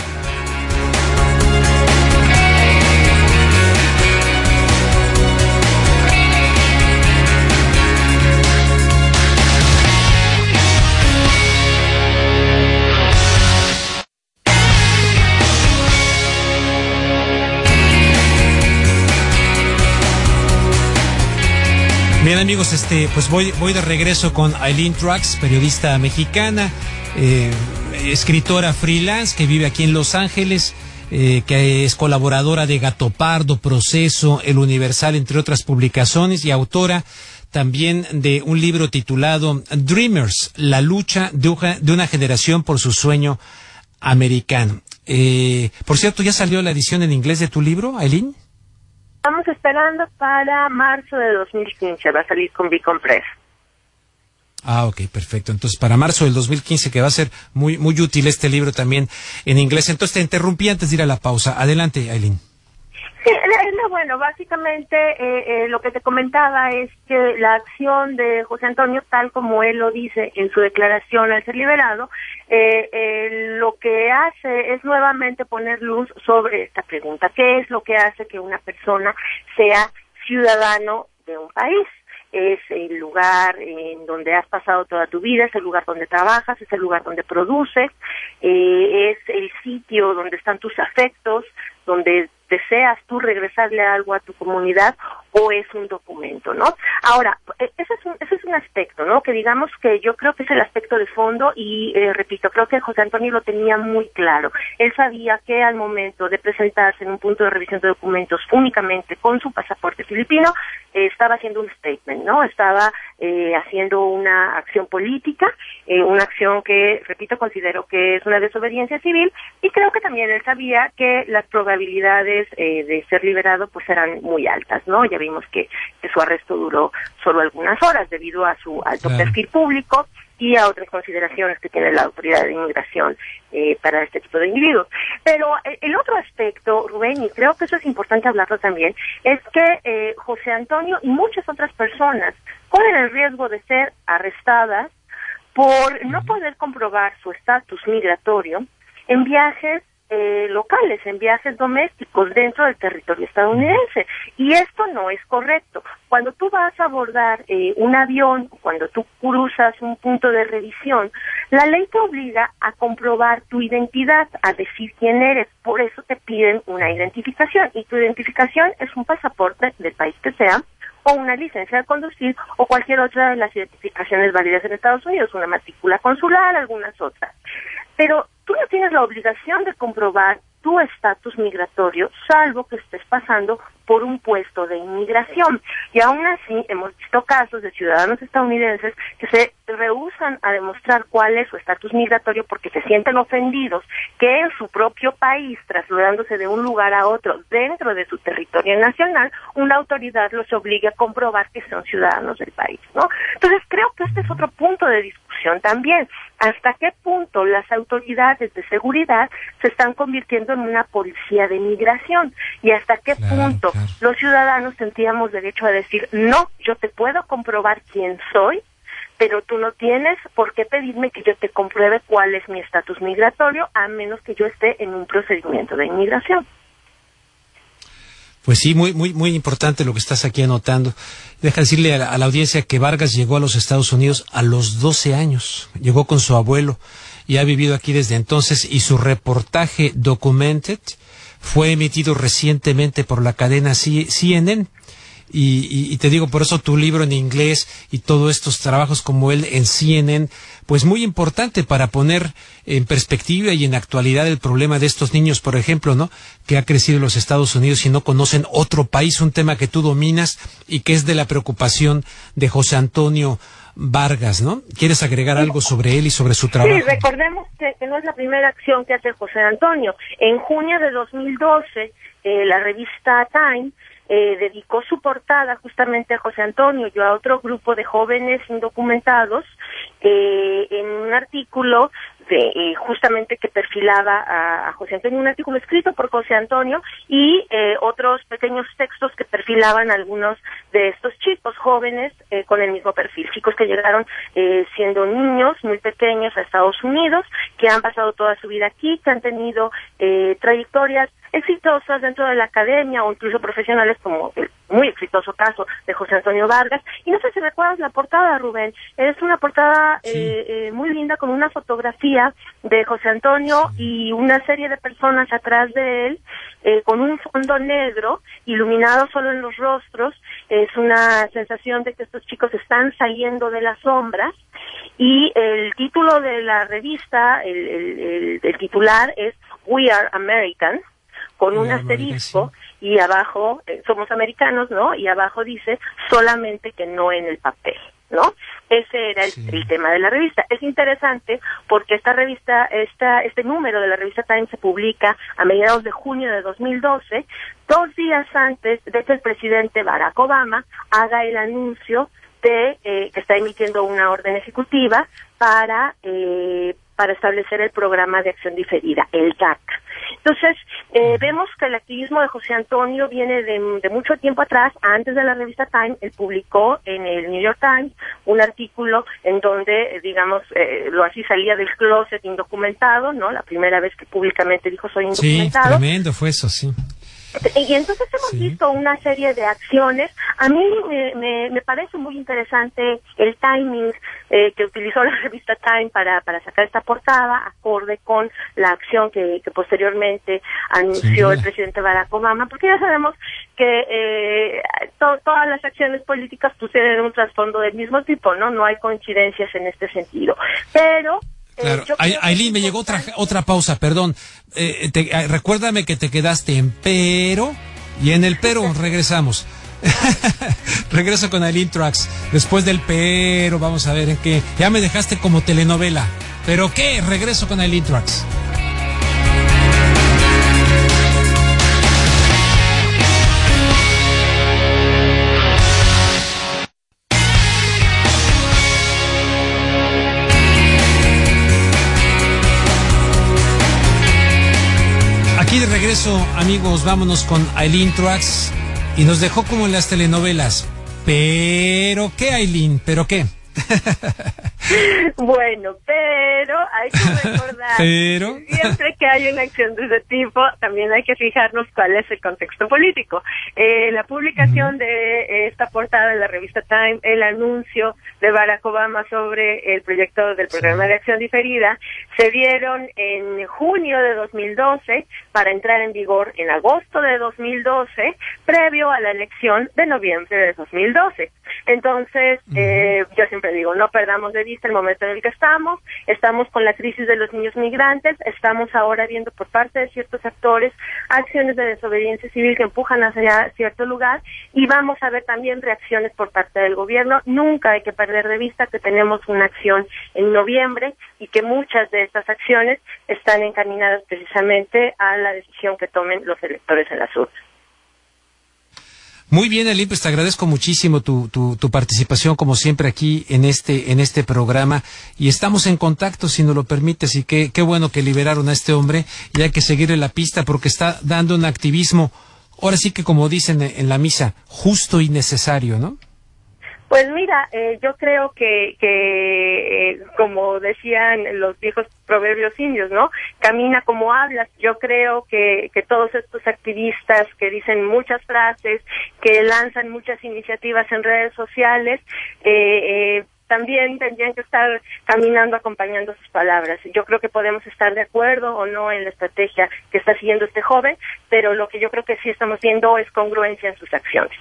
Bien, amigos, pues voy de regreso con Ailín Truax, periodista mexicana, escritora freelance que vive aquí en Los Ángeles, que es colaboradora de Gato Pardo, Proceso, El Universal, entre otras publicaciones, y autora también de un libro titulado Dreamers, la lucha de una generación por su sueño americano. Por cierto, ¿ya salió la edición en inglés de tu libro, Ailín? Estamos esperando para marzo de 2015, va a salir con Beacon Press. Ah, ok, perfecto. Entonces, para marzo del 2015, que va a ser muy útil este libro también en inglés. Entonces, te interrumpí antes de ir a la pausa. Adelante, Ailín. Sí, bueno, básicamente lo que te comentaba es que la acción de José Antonio, tal como él lo dice en su declaración al ser liberado, lo que hace es nuevamente poner luz sobre esta pregunta. ¿Qué es lo que hace que una persona sea ciudadano de un país? Es el lugar en donde has pasado toda tu vida, es el lugar donde trabajas, es el lugar donde produces, es el sitio donde están tus afectos, donde deseas tú regresarle algo a tu comunidad, o es un documento, ¿no? Ahora, ese es un aspecto, ¿no? Que digamos que yo creo que es el aspecto de fondo y, repito, creo que José Antonio lo tenía muy claro. Él sabía que al momento de presentarse en un punto de revisión de documentos únicamente con su pasaporte filipino, estaba haciendo un statement, ¿no? Estaba haciendo una acción política, una acción que, repito, considero que es una desobediencia civil, y creo que también él sabía que las probabilidades de ser liberado pues eran muy altas, ¿no? Ya vimos que su arresto duró solo algunas horas debido a su alto perfil público y a otras consideraciones que tiene la autoridad de inmigración para este tipo de individuos. Pero el otro aspecto, Rubén, y creo que eso es importante hablarlo también, es que José Antonio y muchas otras personas corren el riesgo de ser arrestadas por no poder comprobar su estatus migratorio en viajes locales, en viajes domésticos dentro del territorio estadounidense, y esto no es correcto. Cuando tú vas a abordar un avión, cuando tú cruzas un punto de revisión, la ley te obliga a comprobar tu identidad, a decir quién eres. Por eso te piden una identificación, y tu identificación es un pasaporte del país que sea, o una licencia de conducir, o cualquier otra de las identificaciones válidas en Estados Unidos, una matrícula consular, algunas otras. Pero tú no tienes la obligación de comprobar tu estatus migratorio, salvo que estés pasando por un puesto de inmigración. Y aún así hemos visto casos de ciudadanos estadounidenses que se rehúsan a demostrar cuál es su estatus migratorio porque se sienten ofendidos que en su propio país, trasladándose de un lugar a otro dentro de su territorio nacional, una autoridad los obligue a comprobar que son ciudadanos del país, ¿no? Entonces creo que este es otro punto de discusión también. ¿Hasta qué punto las autoridades de seguridad se están convirtiendo en una policía de migración? ¿Y hasta qué punto los ciudadanos tendríamos derecho a decir, no, yo te puedo comprobar quién soy, pero tú no tienes por qué pedirme que yo te compruebe cuál es mi estatus migratorio, a menos que yo esté en un procedimiento de inmigración? Pues sí, muy importante lo que estás aquí anotando. Deja decirle a la audiencia que Vargas llegó a los Estados Unidos a los 12 años. Llegó con su abuelo y ha vivido aquí desde entonces, y su reportaje Documented fue emitido recientemente por la cadena CNN. Y te digo, por eso tu libro en inglés y todos estos trabajos como él en CNN, pues muy importante para poner en perspectiva y en actualidad el problema de estos niños, por ejemplo, ¿no? Que ha crecido en los Estados Unidos y no conocen otro país, un tema que tú dominas y que es de la preocupación de José Antonio Vargas, ¿no? ¿Quieres agregar algo sobre él y sobre su trabajo? Sí, recordemos que no es la primera acción que hace José Antonio. En junio de 2012, la revista Time dedicó su portada justamente a José Antonio y a otro grupo de jóvenes indocumentados en un artículo justamente que perfilaba a José Antonio, un artículo escrito por José Antonio y otros pequeños textos que perfilaban a algunos de estos chicos jóvenes con el mismo perfil, chicos que llegaron siendo niños muy pequeños a Estados Unidos, que han pasado toda su vida aquí, que han tenido trayectorias exitosas dentro de la academia o incluso profesionales, como el muy exitoso caso de José Antonio Vargas. Y no sé si recuerdas la portada, Rubén, es una portada muy linda con una fotografía de José Antonio y una serie de personas atrás de él, con un fondo negro iluminado solo en los rostros. Es una sensación de que estos chicos están saliendo de las sombras, y el título de la revista, el titular es We Are American, con un asterisco, y abajo, somos americanos, ¿no? Y abajo dice, solamente que no en el papel. ¿no? Ese era el tema de la revista. Es interesante porque esta revista, este número de la revista Time se publica a mediados de junio de 2012, 2 días antes de que el presidente Barack Obama haga el anuncio de que está emitiendo una orden ejecutiva para establecer el programa de acción diferida, el DAC. Entonces, vemos que el activismo de José Antonio viene de mucho tiempo atrás. Antes de la revista Time, él publicó en el New York Times un artículo en donde, digamos, lo así salía del closet indocumentado, ¿no? La primera vez que públicamente dijo soy indocumentado. Sí, tremendo fue eso, sí. Y entonces hemos visto una serie de acciones. A mí me parece muy interesante el timing que utilizó la revista Time para sacar esta portada, acorde con la acción que posteriormente anunció el presidente Barack Obama, porque ya sabemos que todas las acciones políticas pues tienen un trasfondo del mismo tipo, ¿no? No hay coincidencias en este sentido. Pero claro, Ailín, me llegó otra pausa, perdón. Recuérdame que te quedaste en pero, y en el pero regresamos. Regreso con Ailín Tracks. Después del pero, vamos a ver en qué. Ya me dejaste como telenovela. ¿Pero qué? Regreso con Ailín Tracks. Aquí de regreso, amigos, vámonos con Ailín Tracks, y nos dejó como en las telenovelas. ¿Pero qué, Ailín? ¿Pero qué? Bueno, pero hay que recordar siempre que hay una acción de ese tipo, también hay que fijarnos cuál es el contexto político. La publicación de esta portada de la revista Time, el anuncio de Barack Obama sobre el proyecto del programa de acción diferida, se dieron en junio de 2012 para entrar en vigor en agosto de 2012, previo a la elección de noviembre de 2012. Entonces, yo siempre digo, no perdamos de vista el momento en el que estamos con la crisis de los niños migrantes, estamos ahora viendo por parte de ciertos actores acciones de desobediencia civil que empujan hacia cierto lugar, y vamos a ver también reacciones por parte del gobierno. Nunca hay que perder de vista que tenemos una acción en noviembre y que muchas de estas acciones están encaminadas precisamente a la decisión que tomen los electores en las urnas. Muy bien, Ailín, pues te agradezco muchísimo tu participación, como siempre, aquí en este programa, y estamos en contacto, si nos lo permites, y qué bueno que liberaron a este hombre, y hay que seguirle la pista porque está dando un activismo, ahora sí que como dicen en la misa, justo y necesario, ¿no? Pues mira, yo creo que como decían los viejos proverbios indios, ¿no? Camina como hablas. Yo creo que todos estos activistas que dicen muchas frases, que lanzan muchas iniciativas en redes sociales, también tendrían que estar caminando acompañando sus palabras. Yo creo que podemos estar de acuerdo o no en la estrategia que está siguiendo este joven, pero lo que yo creo que sí estamos viendo es congruencia en sus acciones.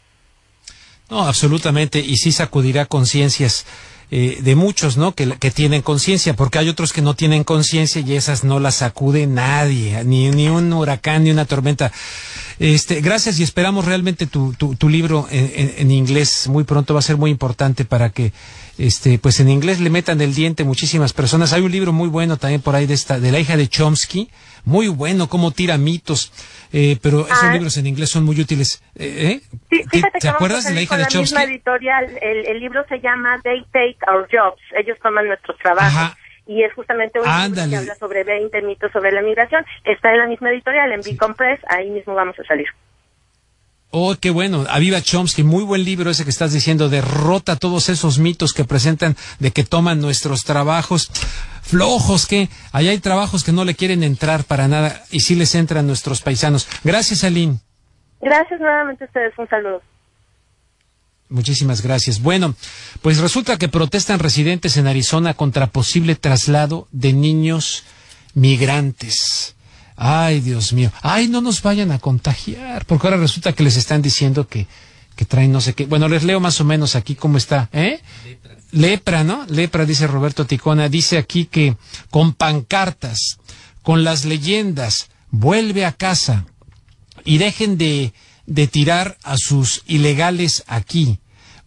No, absolutamente, y sí sacudirá conciencias de muchos, ¿no? Que tienen conciencia, porque hay otros que no tienen conciencia y esas no las sacude nadie, ni un huracán, ni una tormenta. Gracias, y esperamos realmente tu libro en inglés. Muy pronto va a ser muy importante para que pues en inglés le metan el diente muchísimas personas. Hay un libro muy bueno también por ahí de la hija de Chomsky, muy bueno, cómo tira mitos, pero esos libros en inglés son muy útiles. Sí, fíjate, ¿te acuerdas de la hija de Chomsky? Misma editorial, el libro se llama They Take Our Jobs, ellos toman nuestros trabajos. Ajá. Y es justamente un libro que habla sobre 20 mitos sobre la migración. Está en la misma editorial, en Beacon Press, ahí mismo vamos a salir. Oh, qué bueno. Aviva Chomsky, muy buen libro ese que estás diciendo, derrota todos esos mitos que presentan de que toman nuestros trabajos. Flojos, que allá hay trabajos que no le quieren entrar para nada y sí les entran nuestros paisanos. Gracias, Ailín. Gracias nuevamente a ustedes, un saludo. Muchísimas gracias. Bueno, pues resulta que protestan residentes en Arizona contra posible traslado de niños migrantes. Ay, Dios mío. Ay, no nos vayan a contagiar, porque ahora resulta que les están diciendo que traen no sé qué. Bueno, les leo más o menos aquí cómo está, Lepra, ¿no? Lepra, dice Roberto Ticona. Dice aquí que con pancartas, con las leyendas, vuelve a casa y dejen de tirar a sus ilegales aquí.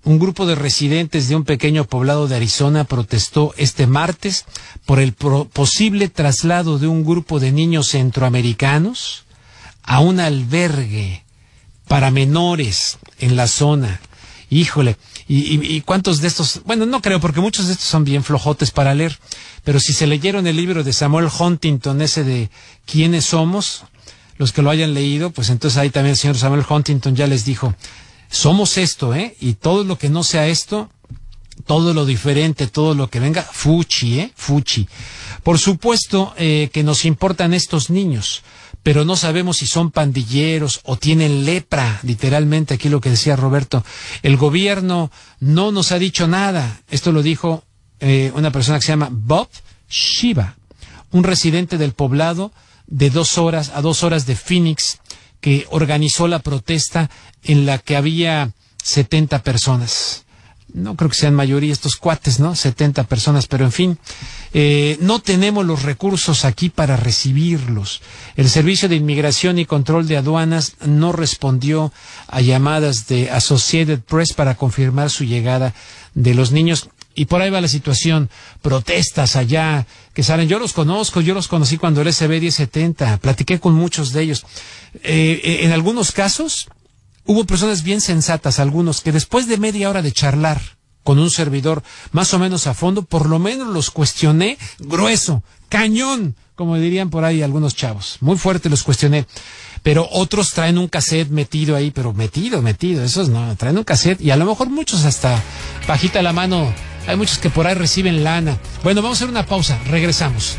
Un grupo de residentes de un pequeño poblado de Arizona protestó este martes por el posible traslado de un grupo de niños centroamericanos a un albergue para menores en la zona. Híjole, ¿y cuántos de estos? Bueno, no creo, porque muchos de estos son bien flojotes para leer, pero si se leyeron el libro de Samuel Huntington, ese de ¿Quiénes somos?, los que lo hayan leído, pues entonces ahí también el señor Samuel Huntington ya les dijo, somos esto, y todo lo que no sea esto, todo lo diferente, todo lo que venga, fuchi, fuchi. Por supuesto que nos importan estos niños, pero no sabemos si son pandilleros o tienen lepra, literalmente aquí lo que decía Roberto. El gobierno no nos ha dicho nada. Esto lo dijo una persona que se llama Bob Shiva, un residente del poblado de 2 horas de Phoenix, que organizó la protesta en la que había 70 personas. No creo que sean mayoría estos cuates, ¿no? 70 personas, pero en fin, no tenemos los recursos aquí para recibirlos. El Servicio de Inmigración y Control de Aduanas no respondió a llamadas de Associated Press para confirmar su llegada de los niños. Y por ahí va la situación, protestas allá, que salen, yo los conocí cuando el SB 1070, platiqué con muchos de ellos. En algunos casos, hubo personas bien sensatas, algunos, que después de media hora de charlar con un servidor más o menos a fondo, por lo menos los cuestioné grueso, cañón, como dirían por ahí algunos chavos, muy fuerte los cuestioné. Pero otros traen un cassette metido ahí, pero metido, esos no, traen un cassette y a lo mejor muchos hasta bajita la mano, hay muchos que por ahí reciben lana. Bueno, vamos a hacer una pausa, regresamos.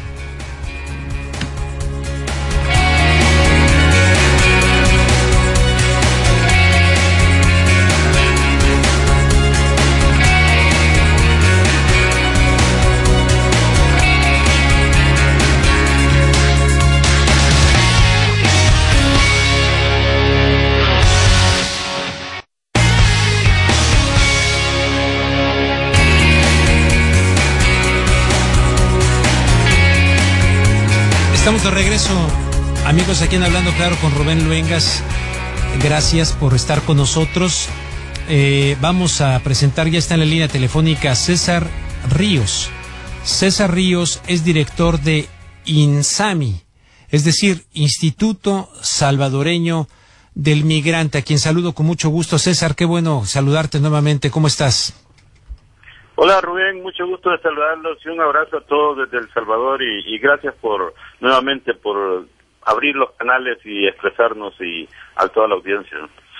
Estamos de regreso, amigos, aquí en Hablando Claro con Rubén Luengas. Gracias por estar con nosotros. Vamos a presentar, ya está en la línea telefónica, a César Ríos. César Ríos es director de INSAMI, es decir, Instituto Salvadoreño del Migrante, a quien saludo con mucho gusto. César, qué bueno saludarte nuevamente. ¿Cómo estás? Hola Rubén, mucho gusto de saludarlos y un abrazo a todos desde El Salvador y gracias nuevamente por abrir los canales y expresarnos y a toda la audiencia.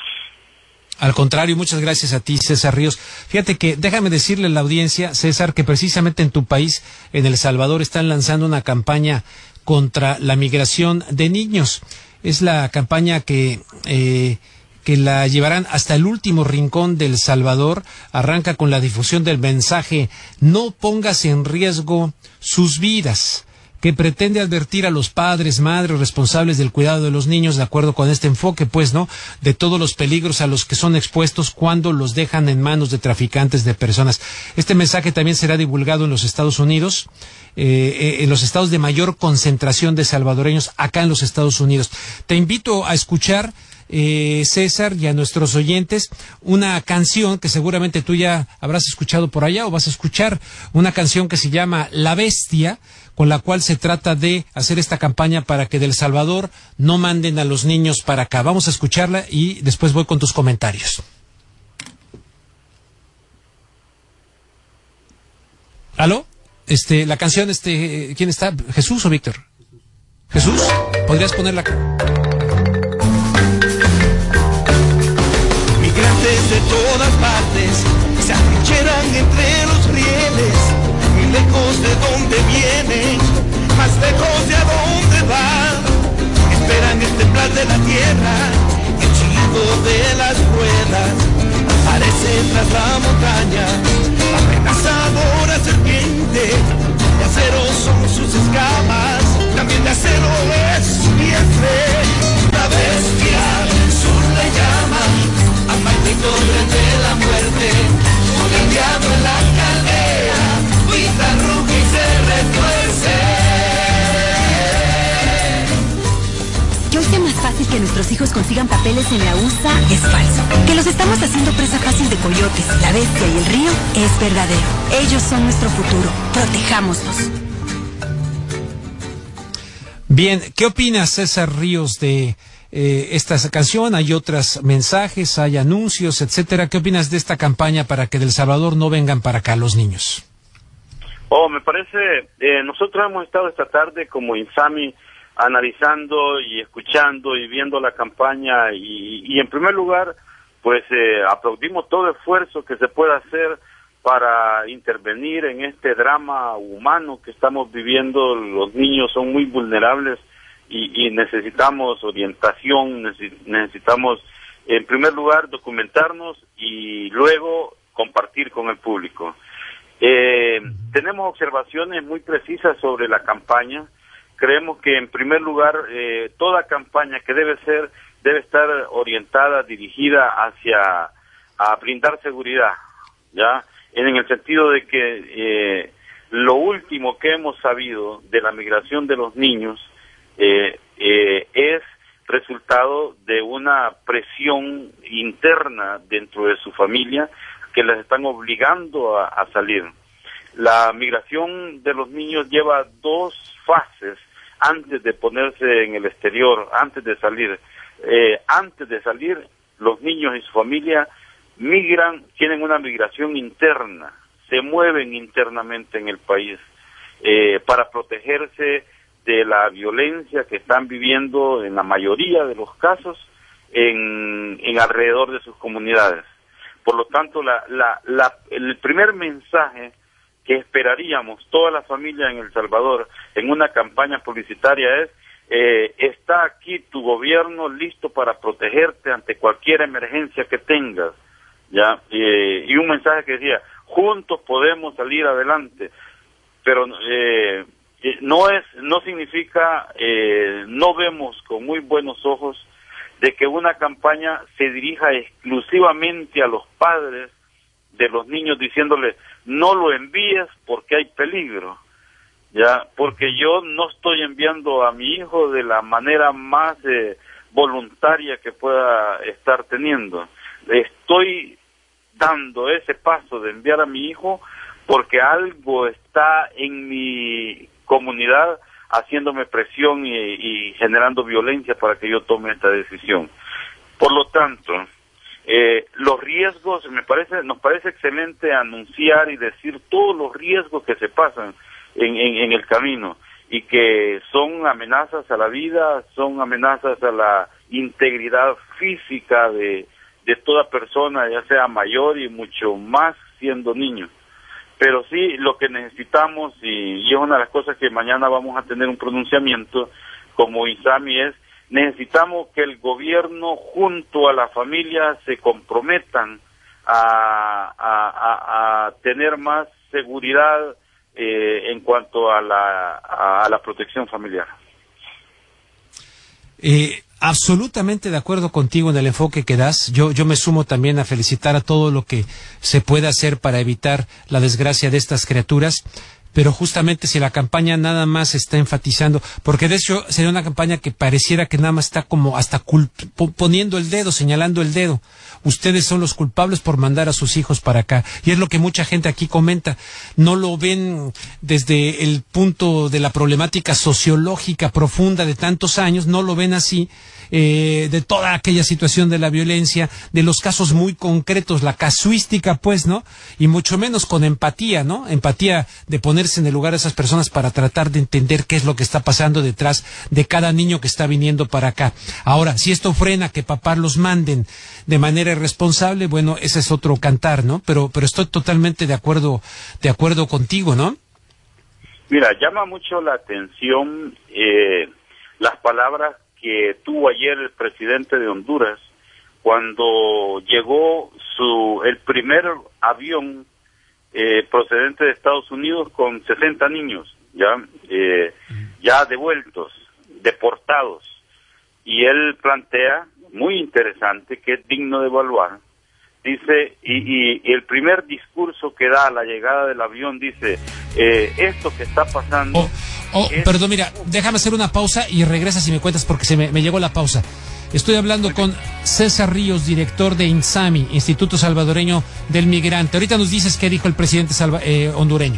Al contrario, muchas gracias a ti, César Ríos. Fíjate que, déjame decirle a la audiencia, César, que precisamente en tu país, en El Salvador, están lanzando una campaña contra la migración de niños. Es la campaña que la llevarán hasta el último rincón del Salvador. Arranca con la difusión del mensaje "No pongas en riesgo sus vidas", que pretende advertir a los padres, madres responsables del cuidado de los niños, de acuerdo con este enfoque, pues, ¿no?, de todos los peligros a los que son expuestos cuando los dejan en manos de traficantes de personas. Este mensaje también será divulgado en los Estados Unidos, en los estados de mayor concentración de salvadoreños acá en los Estados Unidos. Te invito a escuchar, César, y a nuestros oyentes, una canción que seguramente tú ya habrás escuchado por allá o vas a escuchar, una canción que se llama La Bestia, con la cual se trata de hacer esta campaña para que del Salvador no manden a los niños para acá. Vamos a escucharla y después voy con tus comentarios. ¿Aló? La canción, ¿quién está? ¿Jesús o Víctor? ¿Jesús? ¿Podrías ponerla acá? Migrantes de todas partes se atrincheran entre los rieles, muy lejos de donde vienen, más lejos de a dónde van. Esperan el temblar de la tierra, el chillido de las ruedas aparece tras la montaña, amenazadora serpiente. De acero son sus escamas, también de acero es su vientre. La bestia del sur le llama al maldito tren de la muerte, con el diablo en la caldera, pita roja y se retuerce. Yo sé más fácil que nuestro nuestros hijos consigan papeles en la USA es falso. Que los estamos haciendo presa fácil de coyotes, la bestia y el río es verdadero. Ellos son nuestro futuro. Protejámoslos. Bien, ¿qué opinas, César Ríos, de esta canción? Hay otros mensajes, hay anuncios, etcétera. ¿Qué opinas de esta campaña para que de El Salvador no vengan para acá los niños? Me parece, nosotros hemos estado esta tarde como INSAMI analizando y escuchando y viendo la campaña y en primer lugar, pues aplaudimos todo esfuerzo que se pueda hacer para intervenir en este drama humano que estamos viviendo. Los niños son muy vulnerables y necesitamos orientación, necesitamos en primer lugar documentarnos y luego compartir con el público. Tenemos observaciones muy precisas sobre la campaña. Creemos que en primer lugar toda campaña que debe estar orientada, dirigida hacia a brindar seguridad, ¿ya? En el sentido de que lo último que hemos sabido de la migración de los niños es resultado de una presión interna dentro de su familia que les están obligando a salir. La migración de los niños lleva 2 fases antes de ponerse en el exterior, antes de salir. Antes de salir, los niños y su familia migran, tienen una migración interna, se mueven internamente en el país para protegerse de la violencia que están viviendo en la mayoría de los casos en alrededor de sus comunidades. Por lo tanto, el primer mensaje que esperaríamos toda la familia en El Salvador en una campaña publicitaria es está aquí tu gobierno listo para protegerte ante cualquier emergencia que tengas, ¿ya? Y un mensaje que decía, juntos podemos salir adelante, pero no significa, no vemos con muy buenos ojos de que una campaña se dirija exclusivamente a los padres de los niños diciéndoles no lo envíes porque hay peligro, ya, porque yo no estoy enviando a mi hijo de la manera más voluntaria que pueda estar teniendo. Estoy dando ese paso de enviar a mi hijo porque algo está en mi comunidad haciéndome presión y generando violencia para que yo tome esta decisión. Por lo tanto, los riesgos, nos parece excelente anunciar y decir todos los riesgos que se pasan en el camino y que son amenazas a la vida, son amenazas a la integridad física de toda persona, ya sea mayor y mucho más siendo niño. Pero sí, lo que necesitamos, y es una de las cosas que mañana vamos a tener un pronunciamiento como INSAMI, es necesitamos que el gobierno junto a la familia se comprometan a tener más seguridad en cuanto a la protección familiar. Absolutamente de acuerdo contigo en el enfoque que das. Yo me sumo también a felicitar a todo lo que se pueda hacer para evitar la desgracia de estas criaturas. Pero justamente si la campaña nada más está enfatizando, porque de hecho sería una campaña que pareciera que nada más está como hasta poniendo el dedo, señalando el dedo. Ustedes son los culpables por mandar a sus hijos para acá. Y es lo que mucha gente aquí comenta. No lo ven desde el punto de la problemática sociológica profunda de tantos años, no lo ven así. De toda aquella situación de la violencia, de los casos muy concretos, la casuística, pues, ¿no? Y mucho menos con empatía, ¿no? Empatía de ponerse en el lugar de esas personas para tratar de entender qué es lo que está pasando detrás de cada niño que está viniendo para acá. Ahora, si esto frena que papás los manden de manera irresponsable, bueno, ese es otro cantar, ¿no? Pero estoy totalmente de acuerdo contigo, ¿no? Mira, llama mucho la atención las palabras que tuvo ayer el presidente de Honduras cuando llegó el primer avión procedente de Estados Unidos con 60 niños ya devueltos, deportados, y él plantea, muy interesante, que es digno de evaluar, dice, y el primer discurso que da a la llegada del avión dice, esto que está pasando... Perdón, mira, déjame hacer una pausa y regresas y me cuentas porque me llegó la pausa. Estoy hablando con César Ríos, director de INSAMI, Instituto Salvadoreño del Migrante. Ahorita nos dices qué dijo el presidente hondureño.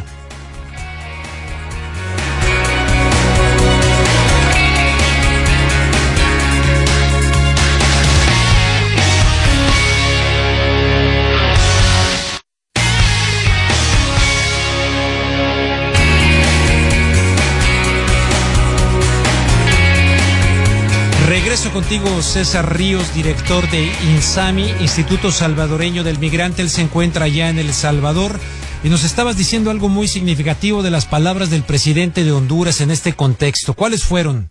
Regreso contigo, César Ríos, director de INSAMI, Instituto Salvadoreño del Migrante. Él se encuentra allá en El Salvador y nos estabas diciendo algo muy significativo de las palabras del presidente de Honduras en este contexto. ¿Cuáles fueron?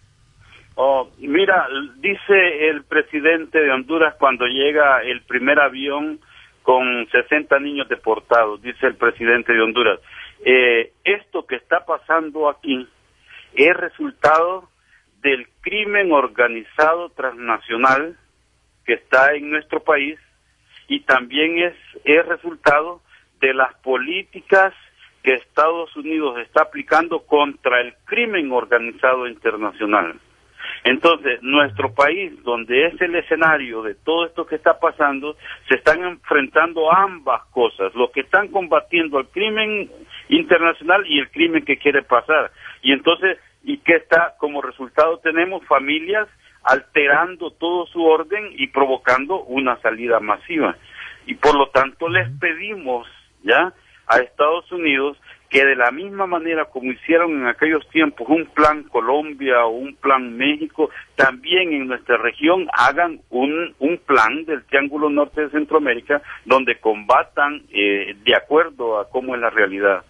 Mira, dice el presidente de Honduras cuando llega el primer avión con 60 niños deportados, dice el presidente de Honduras, esto que está pasando aquí es resultado del crimen organizado transnacional que está en nuestro país y también es resultado de las políticas que Estados Unidos está aplicando contra el crimen organizado internacional. Entonces, nuestro país, donde es el escenario de todo esto que está pasando, se están enfrentando ambas cosas, los que están combatiendo el crimen internacional y el crimen que quiere pasar. Y entonces, ¿y qué está? Como resultado tenemos familias alterando todo su orden y provocando una salida masiva. Y por lo tanto les pedimos ya a Estados Unidos que de la misma manera como hicieron en aquellos tiempos un plan Colombia o un plan México, también en nuestra región hagan un plan del Triángulo Norte de Centroamérica donde combatan de acuerdo a cómo es la realidad.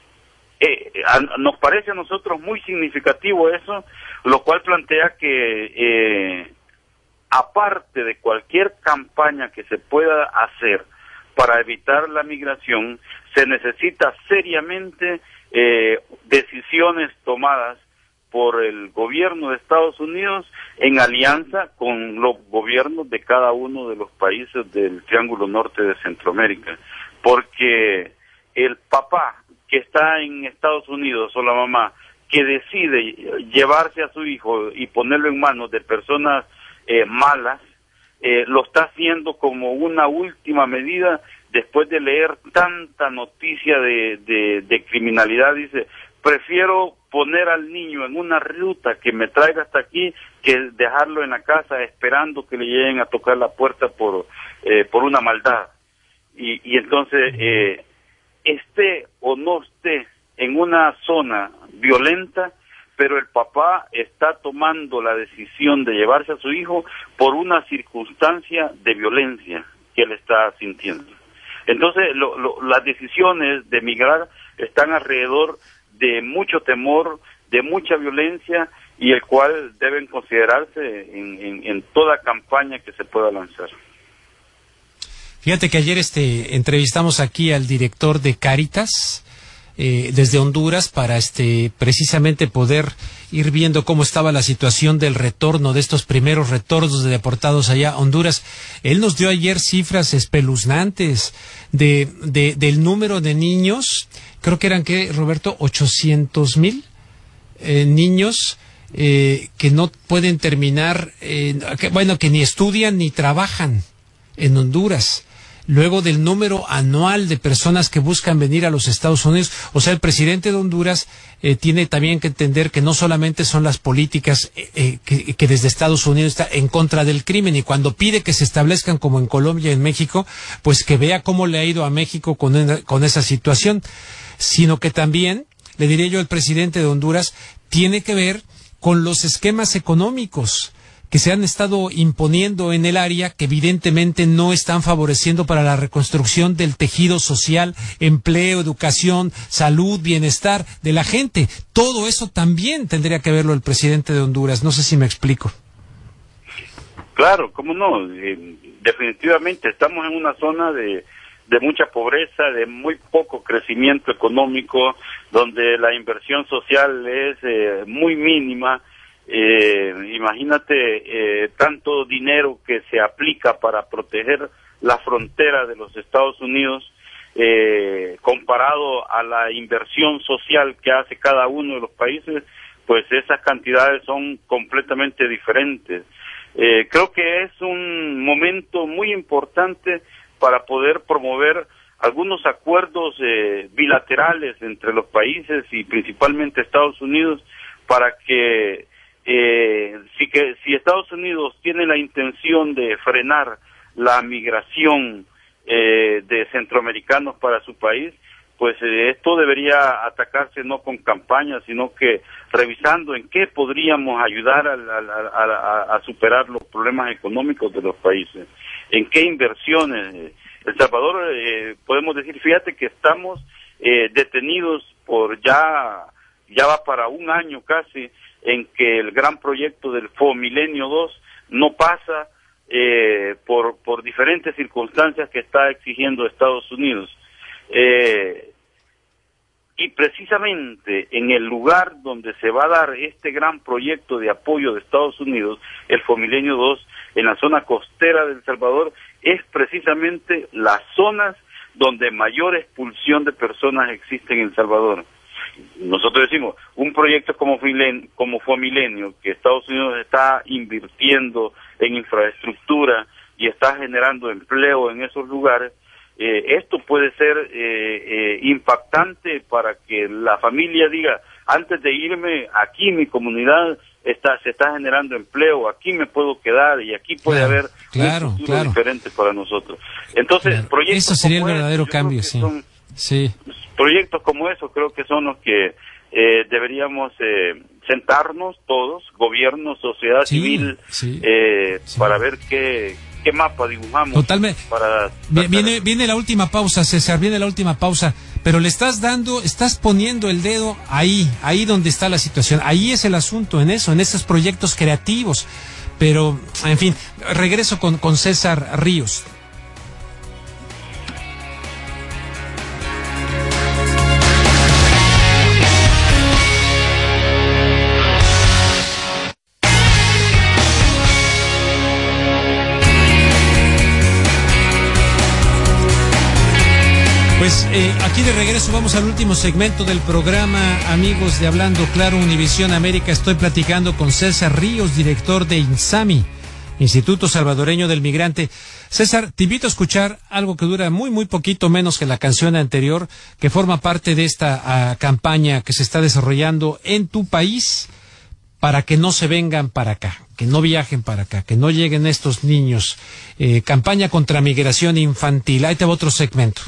Nos parece a nosotros muy significativo eso, lo cual plantea que aparte de cualquier campaña que se pueda hacer para evitar la migración, se necesita seriamente decisiones tomadas por el gobierno de Estados Unidos en alianza con los gobiernos de cada uno de los países del Triángulo Norte de Centroamérica, porque el papá que está en Estados Unidos o la mamá que decide llevarse a su hijo y ponerlo en manos de personas malas, lo está haciendo como una última medida después de leer tanta noticia de criminalidad. Dice, prefiero poner al niño en una ruta que me traiga hasta aquí que dejarlo en la casa esperando que le lleguen a tocar la puerta por una maldad. Y entonces esté o no esté en una zona violenta, pero el papá está tomando la decisión de llevarse a su hijo por una circunstancia de violencia que él está sintiendo. Entonces, las decisiones de migrar están alrededor de mucho temor, de mucha violencia, y el cual deben considerarse en toda campaña que se pueda lanzar. Fíjate que ayer entrevistamos aquí al director de Cáritas desde Honduras para precisamente poder ir viendo cómo estaba la situación del retorno, de estos primeros retornos de deportados allá a Honduras. Él nos dio ayer cifras espeluznantes del número de niños, creo que eran, Roberto, 800,000 niños que no pueden terminar, que ni estudian ni trabajan en Honduras. Luego del número anual de personas que buscan venir a los Estados Unidos. O sea, el presidente de Honduras tiene también que entender que no solamente son las políticas que desde Estados Unidos está en contra del crimen, y cuando pide que se establezcan como en Colombia y en México, pues que vea cómo le ha ido a México con esa situación, sino que también, le diré yo al presidente de Honduras, tiene que ver con los esquemas económicos que se han estado imponiendo en el área, que evidentemente no están favoreciendo para la reconstrucción del tejido social, empleo, educación, salud, bienestar de la gente. Todo eso también tendría que verlo el presidente de Honduras. No sé si me explico. Claro, cómo no. Definitivamente estamos en una zona de mucha pobreza, de muy poco crecimiento económico, donde la inversión social es muy mínima. Imagínate tanto dinero que se aplica para proteger la frontera de los Estados Unidos comparado a la inversión social que hace cada uno de los países, pues esas cantidades son completamente diferentes. Creo que es un momento muy importante para poder promover algunos acuerdos bilaterales entre los países y principalmente Estados Unidos, para que si Estados Unidos tiene la intención de frenar la migración de centroamericanos para su país, pues esto debería atacarse no con campañas, sino que revisando en qué podríamos ayudar a superar los problemas económicos de los países, en qué inversiones. El Salvador, podemos decir, fíjate que estamos detenidos por ya va para un año casi, en que el gran proyecto del Fomilenio 2 no pasa por diferentes circunstancias que está exigiendo Estados Unidos. Y precisamente en el lugar donde se va a dar este gran proyecto de apoyo de Estados Unidos, el Fomilenio 2, en la zona costera de El Salvador, es precisamente las zonas donde mayor expulsión de personas existe en El Salvador. Nosotros decimos, un proyecto como Fomilenio, que Estados Unidos está invirtiendo en infraestructura y está generando empleo en esos lugares, esto puede ser impactante para que la familia diga, antes de irme, aquí mi comunidad se está generando empleo, aquí me puedo quedar y aquí puede haber un futuro diferente para nosotros. Entonces, proyectos eso sería como el verdadero cambio, sí. Proyectos como esos creo que son los que deberíamos sentarnos todos, gobierno, sociedad civil, para ver qué mapa dibujamos. Totalmente. Viene la última pausa, César, pero le estás poniendo el dedo ahí donde está la situación. Ahí es el asunto, en esos proyectos creativos. Pero, en fin, regreso con César Ríos. Pues aquí de regreso vamos al último segmento del programa, amigos de Hablando Claro, Univisión América. Estoy platicando con César Ríos, director de INSAMI, Instituto Salvadoreño del Migrante. César, te invito a escuchar algo que dura muy poquito menos que la canción anterior, que forma parte de esta campaña que se está desarrollando en tu país para que no se vengan para acá, que no viajen para acá, que no lleguen estos niños. Campaña contra migración infantil. Ahí te va otro segmento.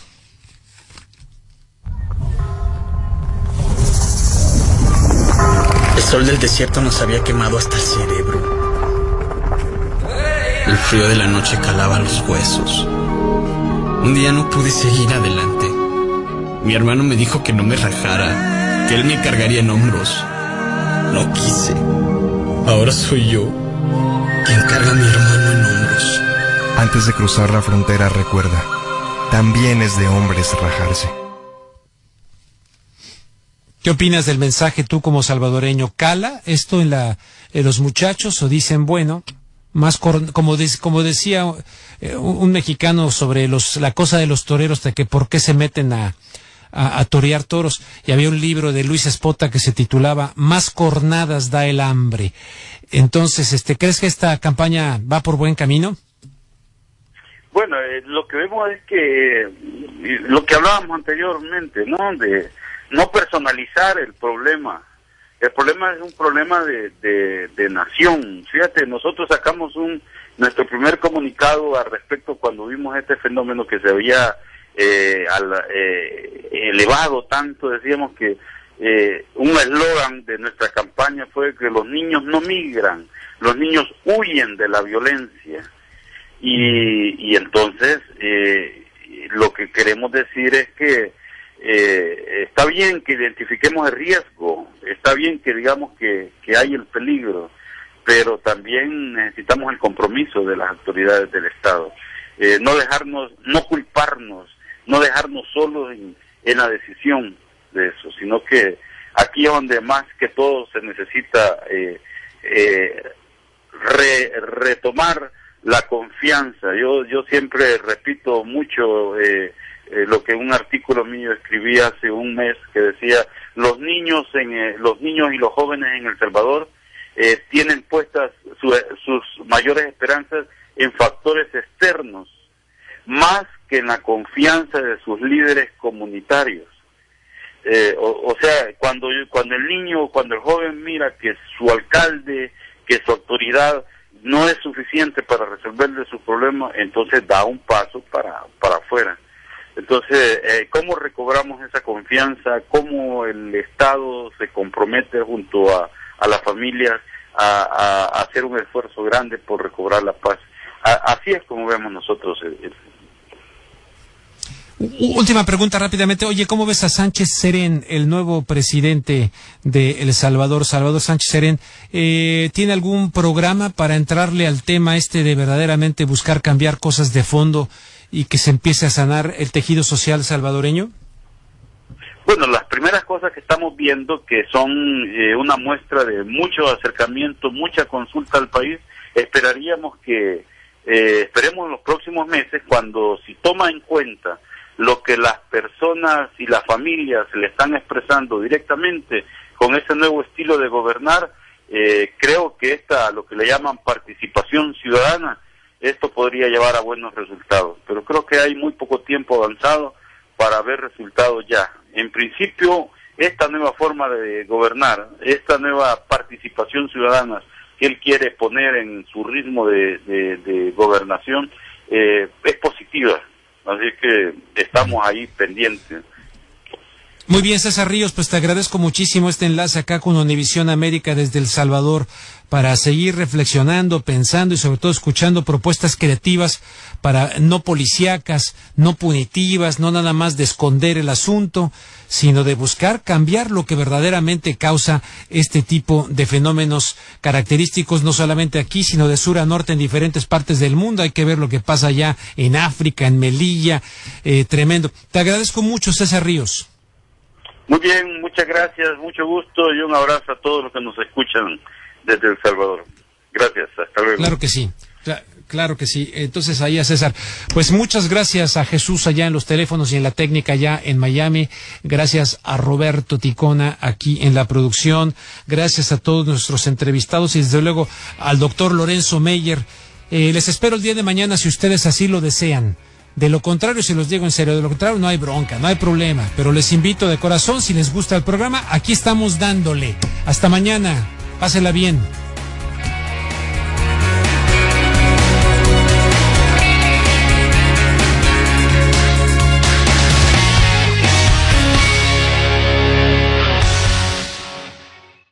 El sol del desierto nos había quemado hasta el cerebro. El frío de la noche calaba los huesos. Un día no pude seguir adelante. Mi hermano me dijo que no me rajara, que él me cargaría en hombros. No quise. Ahora soy yo quien carga a mi hermano en hombros. Antes de cruzar la frontera, recuerda, también es de hombres rajarse. ¿Qué opinas del mensaje tú como salvadoreño? ¿Cala esto en los muchachos o dicen, bueno, más como decía un mexicano sobre la cosa de los toreros, de que por qué se meten a torear toros? Y había un libro de Luis Espota que se titulaba Más cornadas da el hambre. Entonces, ¿crees que esta campaña va por buen camino? Bueno, lo que vemos es que lo que hablábamos anteriormente, ¿no? De no personalizar el problema. El problema es un problema de nación. Fíjate, nosotros sacamos nuestro primer comunicado al respecto cuando vimos este fenómeno que se había elevado tanto. Decíamos que un eslogan de nuestra campaña fue que los niños no migran, los niños huyen de la violencia. Y entonces lo que queremos decir es que está bien que identifiquemos el riesgo, está bien que digamos que hay el peligro, pero también necesitamos el compromiso de las autoridades del Estado. No culparnos, no dejarnos solos en la decisión de eso, sino que aquí es donde más que todo se necesita retomar la confianza. Yo siempre repito mucho lo que un artículo mío escribí hace un mes, que decía los niños y los jóvenes en El Salvador tienen puestas sus mayores esperanzas en factores externos, más que en la confianza de sus líderes comunitarios. O sea, cuando el niño, cuando el joven mira que su alcalde, que su autoridad no es suficiente para resolverle sus problemas, entonces da un paso para afuera. Entonces, ¿cómo recobramos esa confianza? ¿Cómo el Estado se compromete junto a las familias a hacer un esfuerzo grande por recobrar la paz? Así es como vemos nosotros. Última pregunta rápidamente. Oye, ¿cómo ves a Sánchez Serén, el nuevo presidente de El Salvador, Salvador Sánchez Serén? ¿Tiene algún programa para entrarle al tema de verdaderamente buscar cambiar cosas de fondo y que se empiece a sanar el tejido social salvadoreño? Bueno, las primeras cosas que estamos viendo, que son una muestra de mucho acercamiento, mucha consulta al país, esperemos en los próximos meses, cuando si toma en cuenta lo que las personas y las familias le están expresando directamente con ese nuevo estilo de gobernar, creo que lo que le llaman participación ciudadana, esto podría llevar a buenos resultados. Pero creo que hay muy poco tiempo avanzado para ver resultados ya. En principio, esta nueva forma de gobernar, esta nueva participación ciudadana que él quiere poner en su ritmo de gobernación, es positiva. Así que estamos ahí pendientes. Muy bien, César Ríos, pues te agradezco muchísimo este enlace acá con Univisión América desde El Salvador para seguir reflexionando, pensando y sobre todo escuchando propuestas creativas para no policíacas, no punitivas, no nada más de esconder el asunto, sino de buscar cambiar lo que verdaderamente causa este tipo de fenómenos característicos, no solamente aquí, sino de sur a norte en diferentes partes del mundo. Hay que ver lo que pasa allá en África, en Melilla, tremendo. Te agradezco mucho, César Ríos. Muy bien, muchas gracias, mucho gusto y un abrazo a todos los que nos escuchan desde El Salvador. Gracias, hasta luego. Claro que sí. Claro que sí. Entonces ahí a César. Pues muchas gracias a Jesús allá en los teléfonos y en la técnica allá en Miami. Gracias a Roberto Ticona aquí en la producción. Gracias a todos nuestros entrevistados y desde luego al doctor Lorenzo Meyer. Les espero el día de mañana si ustedes así lo desean. De lo contrario, si los digo en serio, de lo contrario no hay bronca, no hay problema. Pero les invito de corazón, si les gusta el programa, aquí estamos dándole. Hasta mañana. Pásela bien.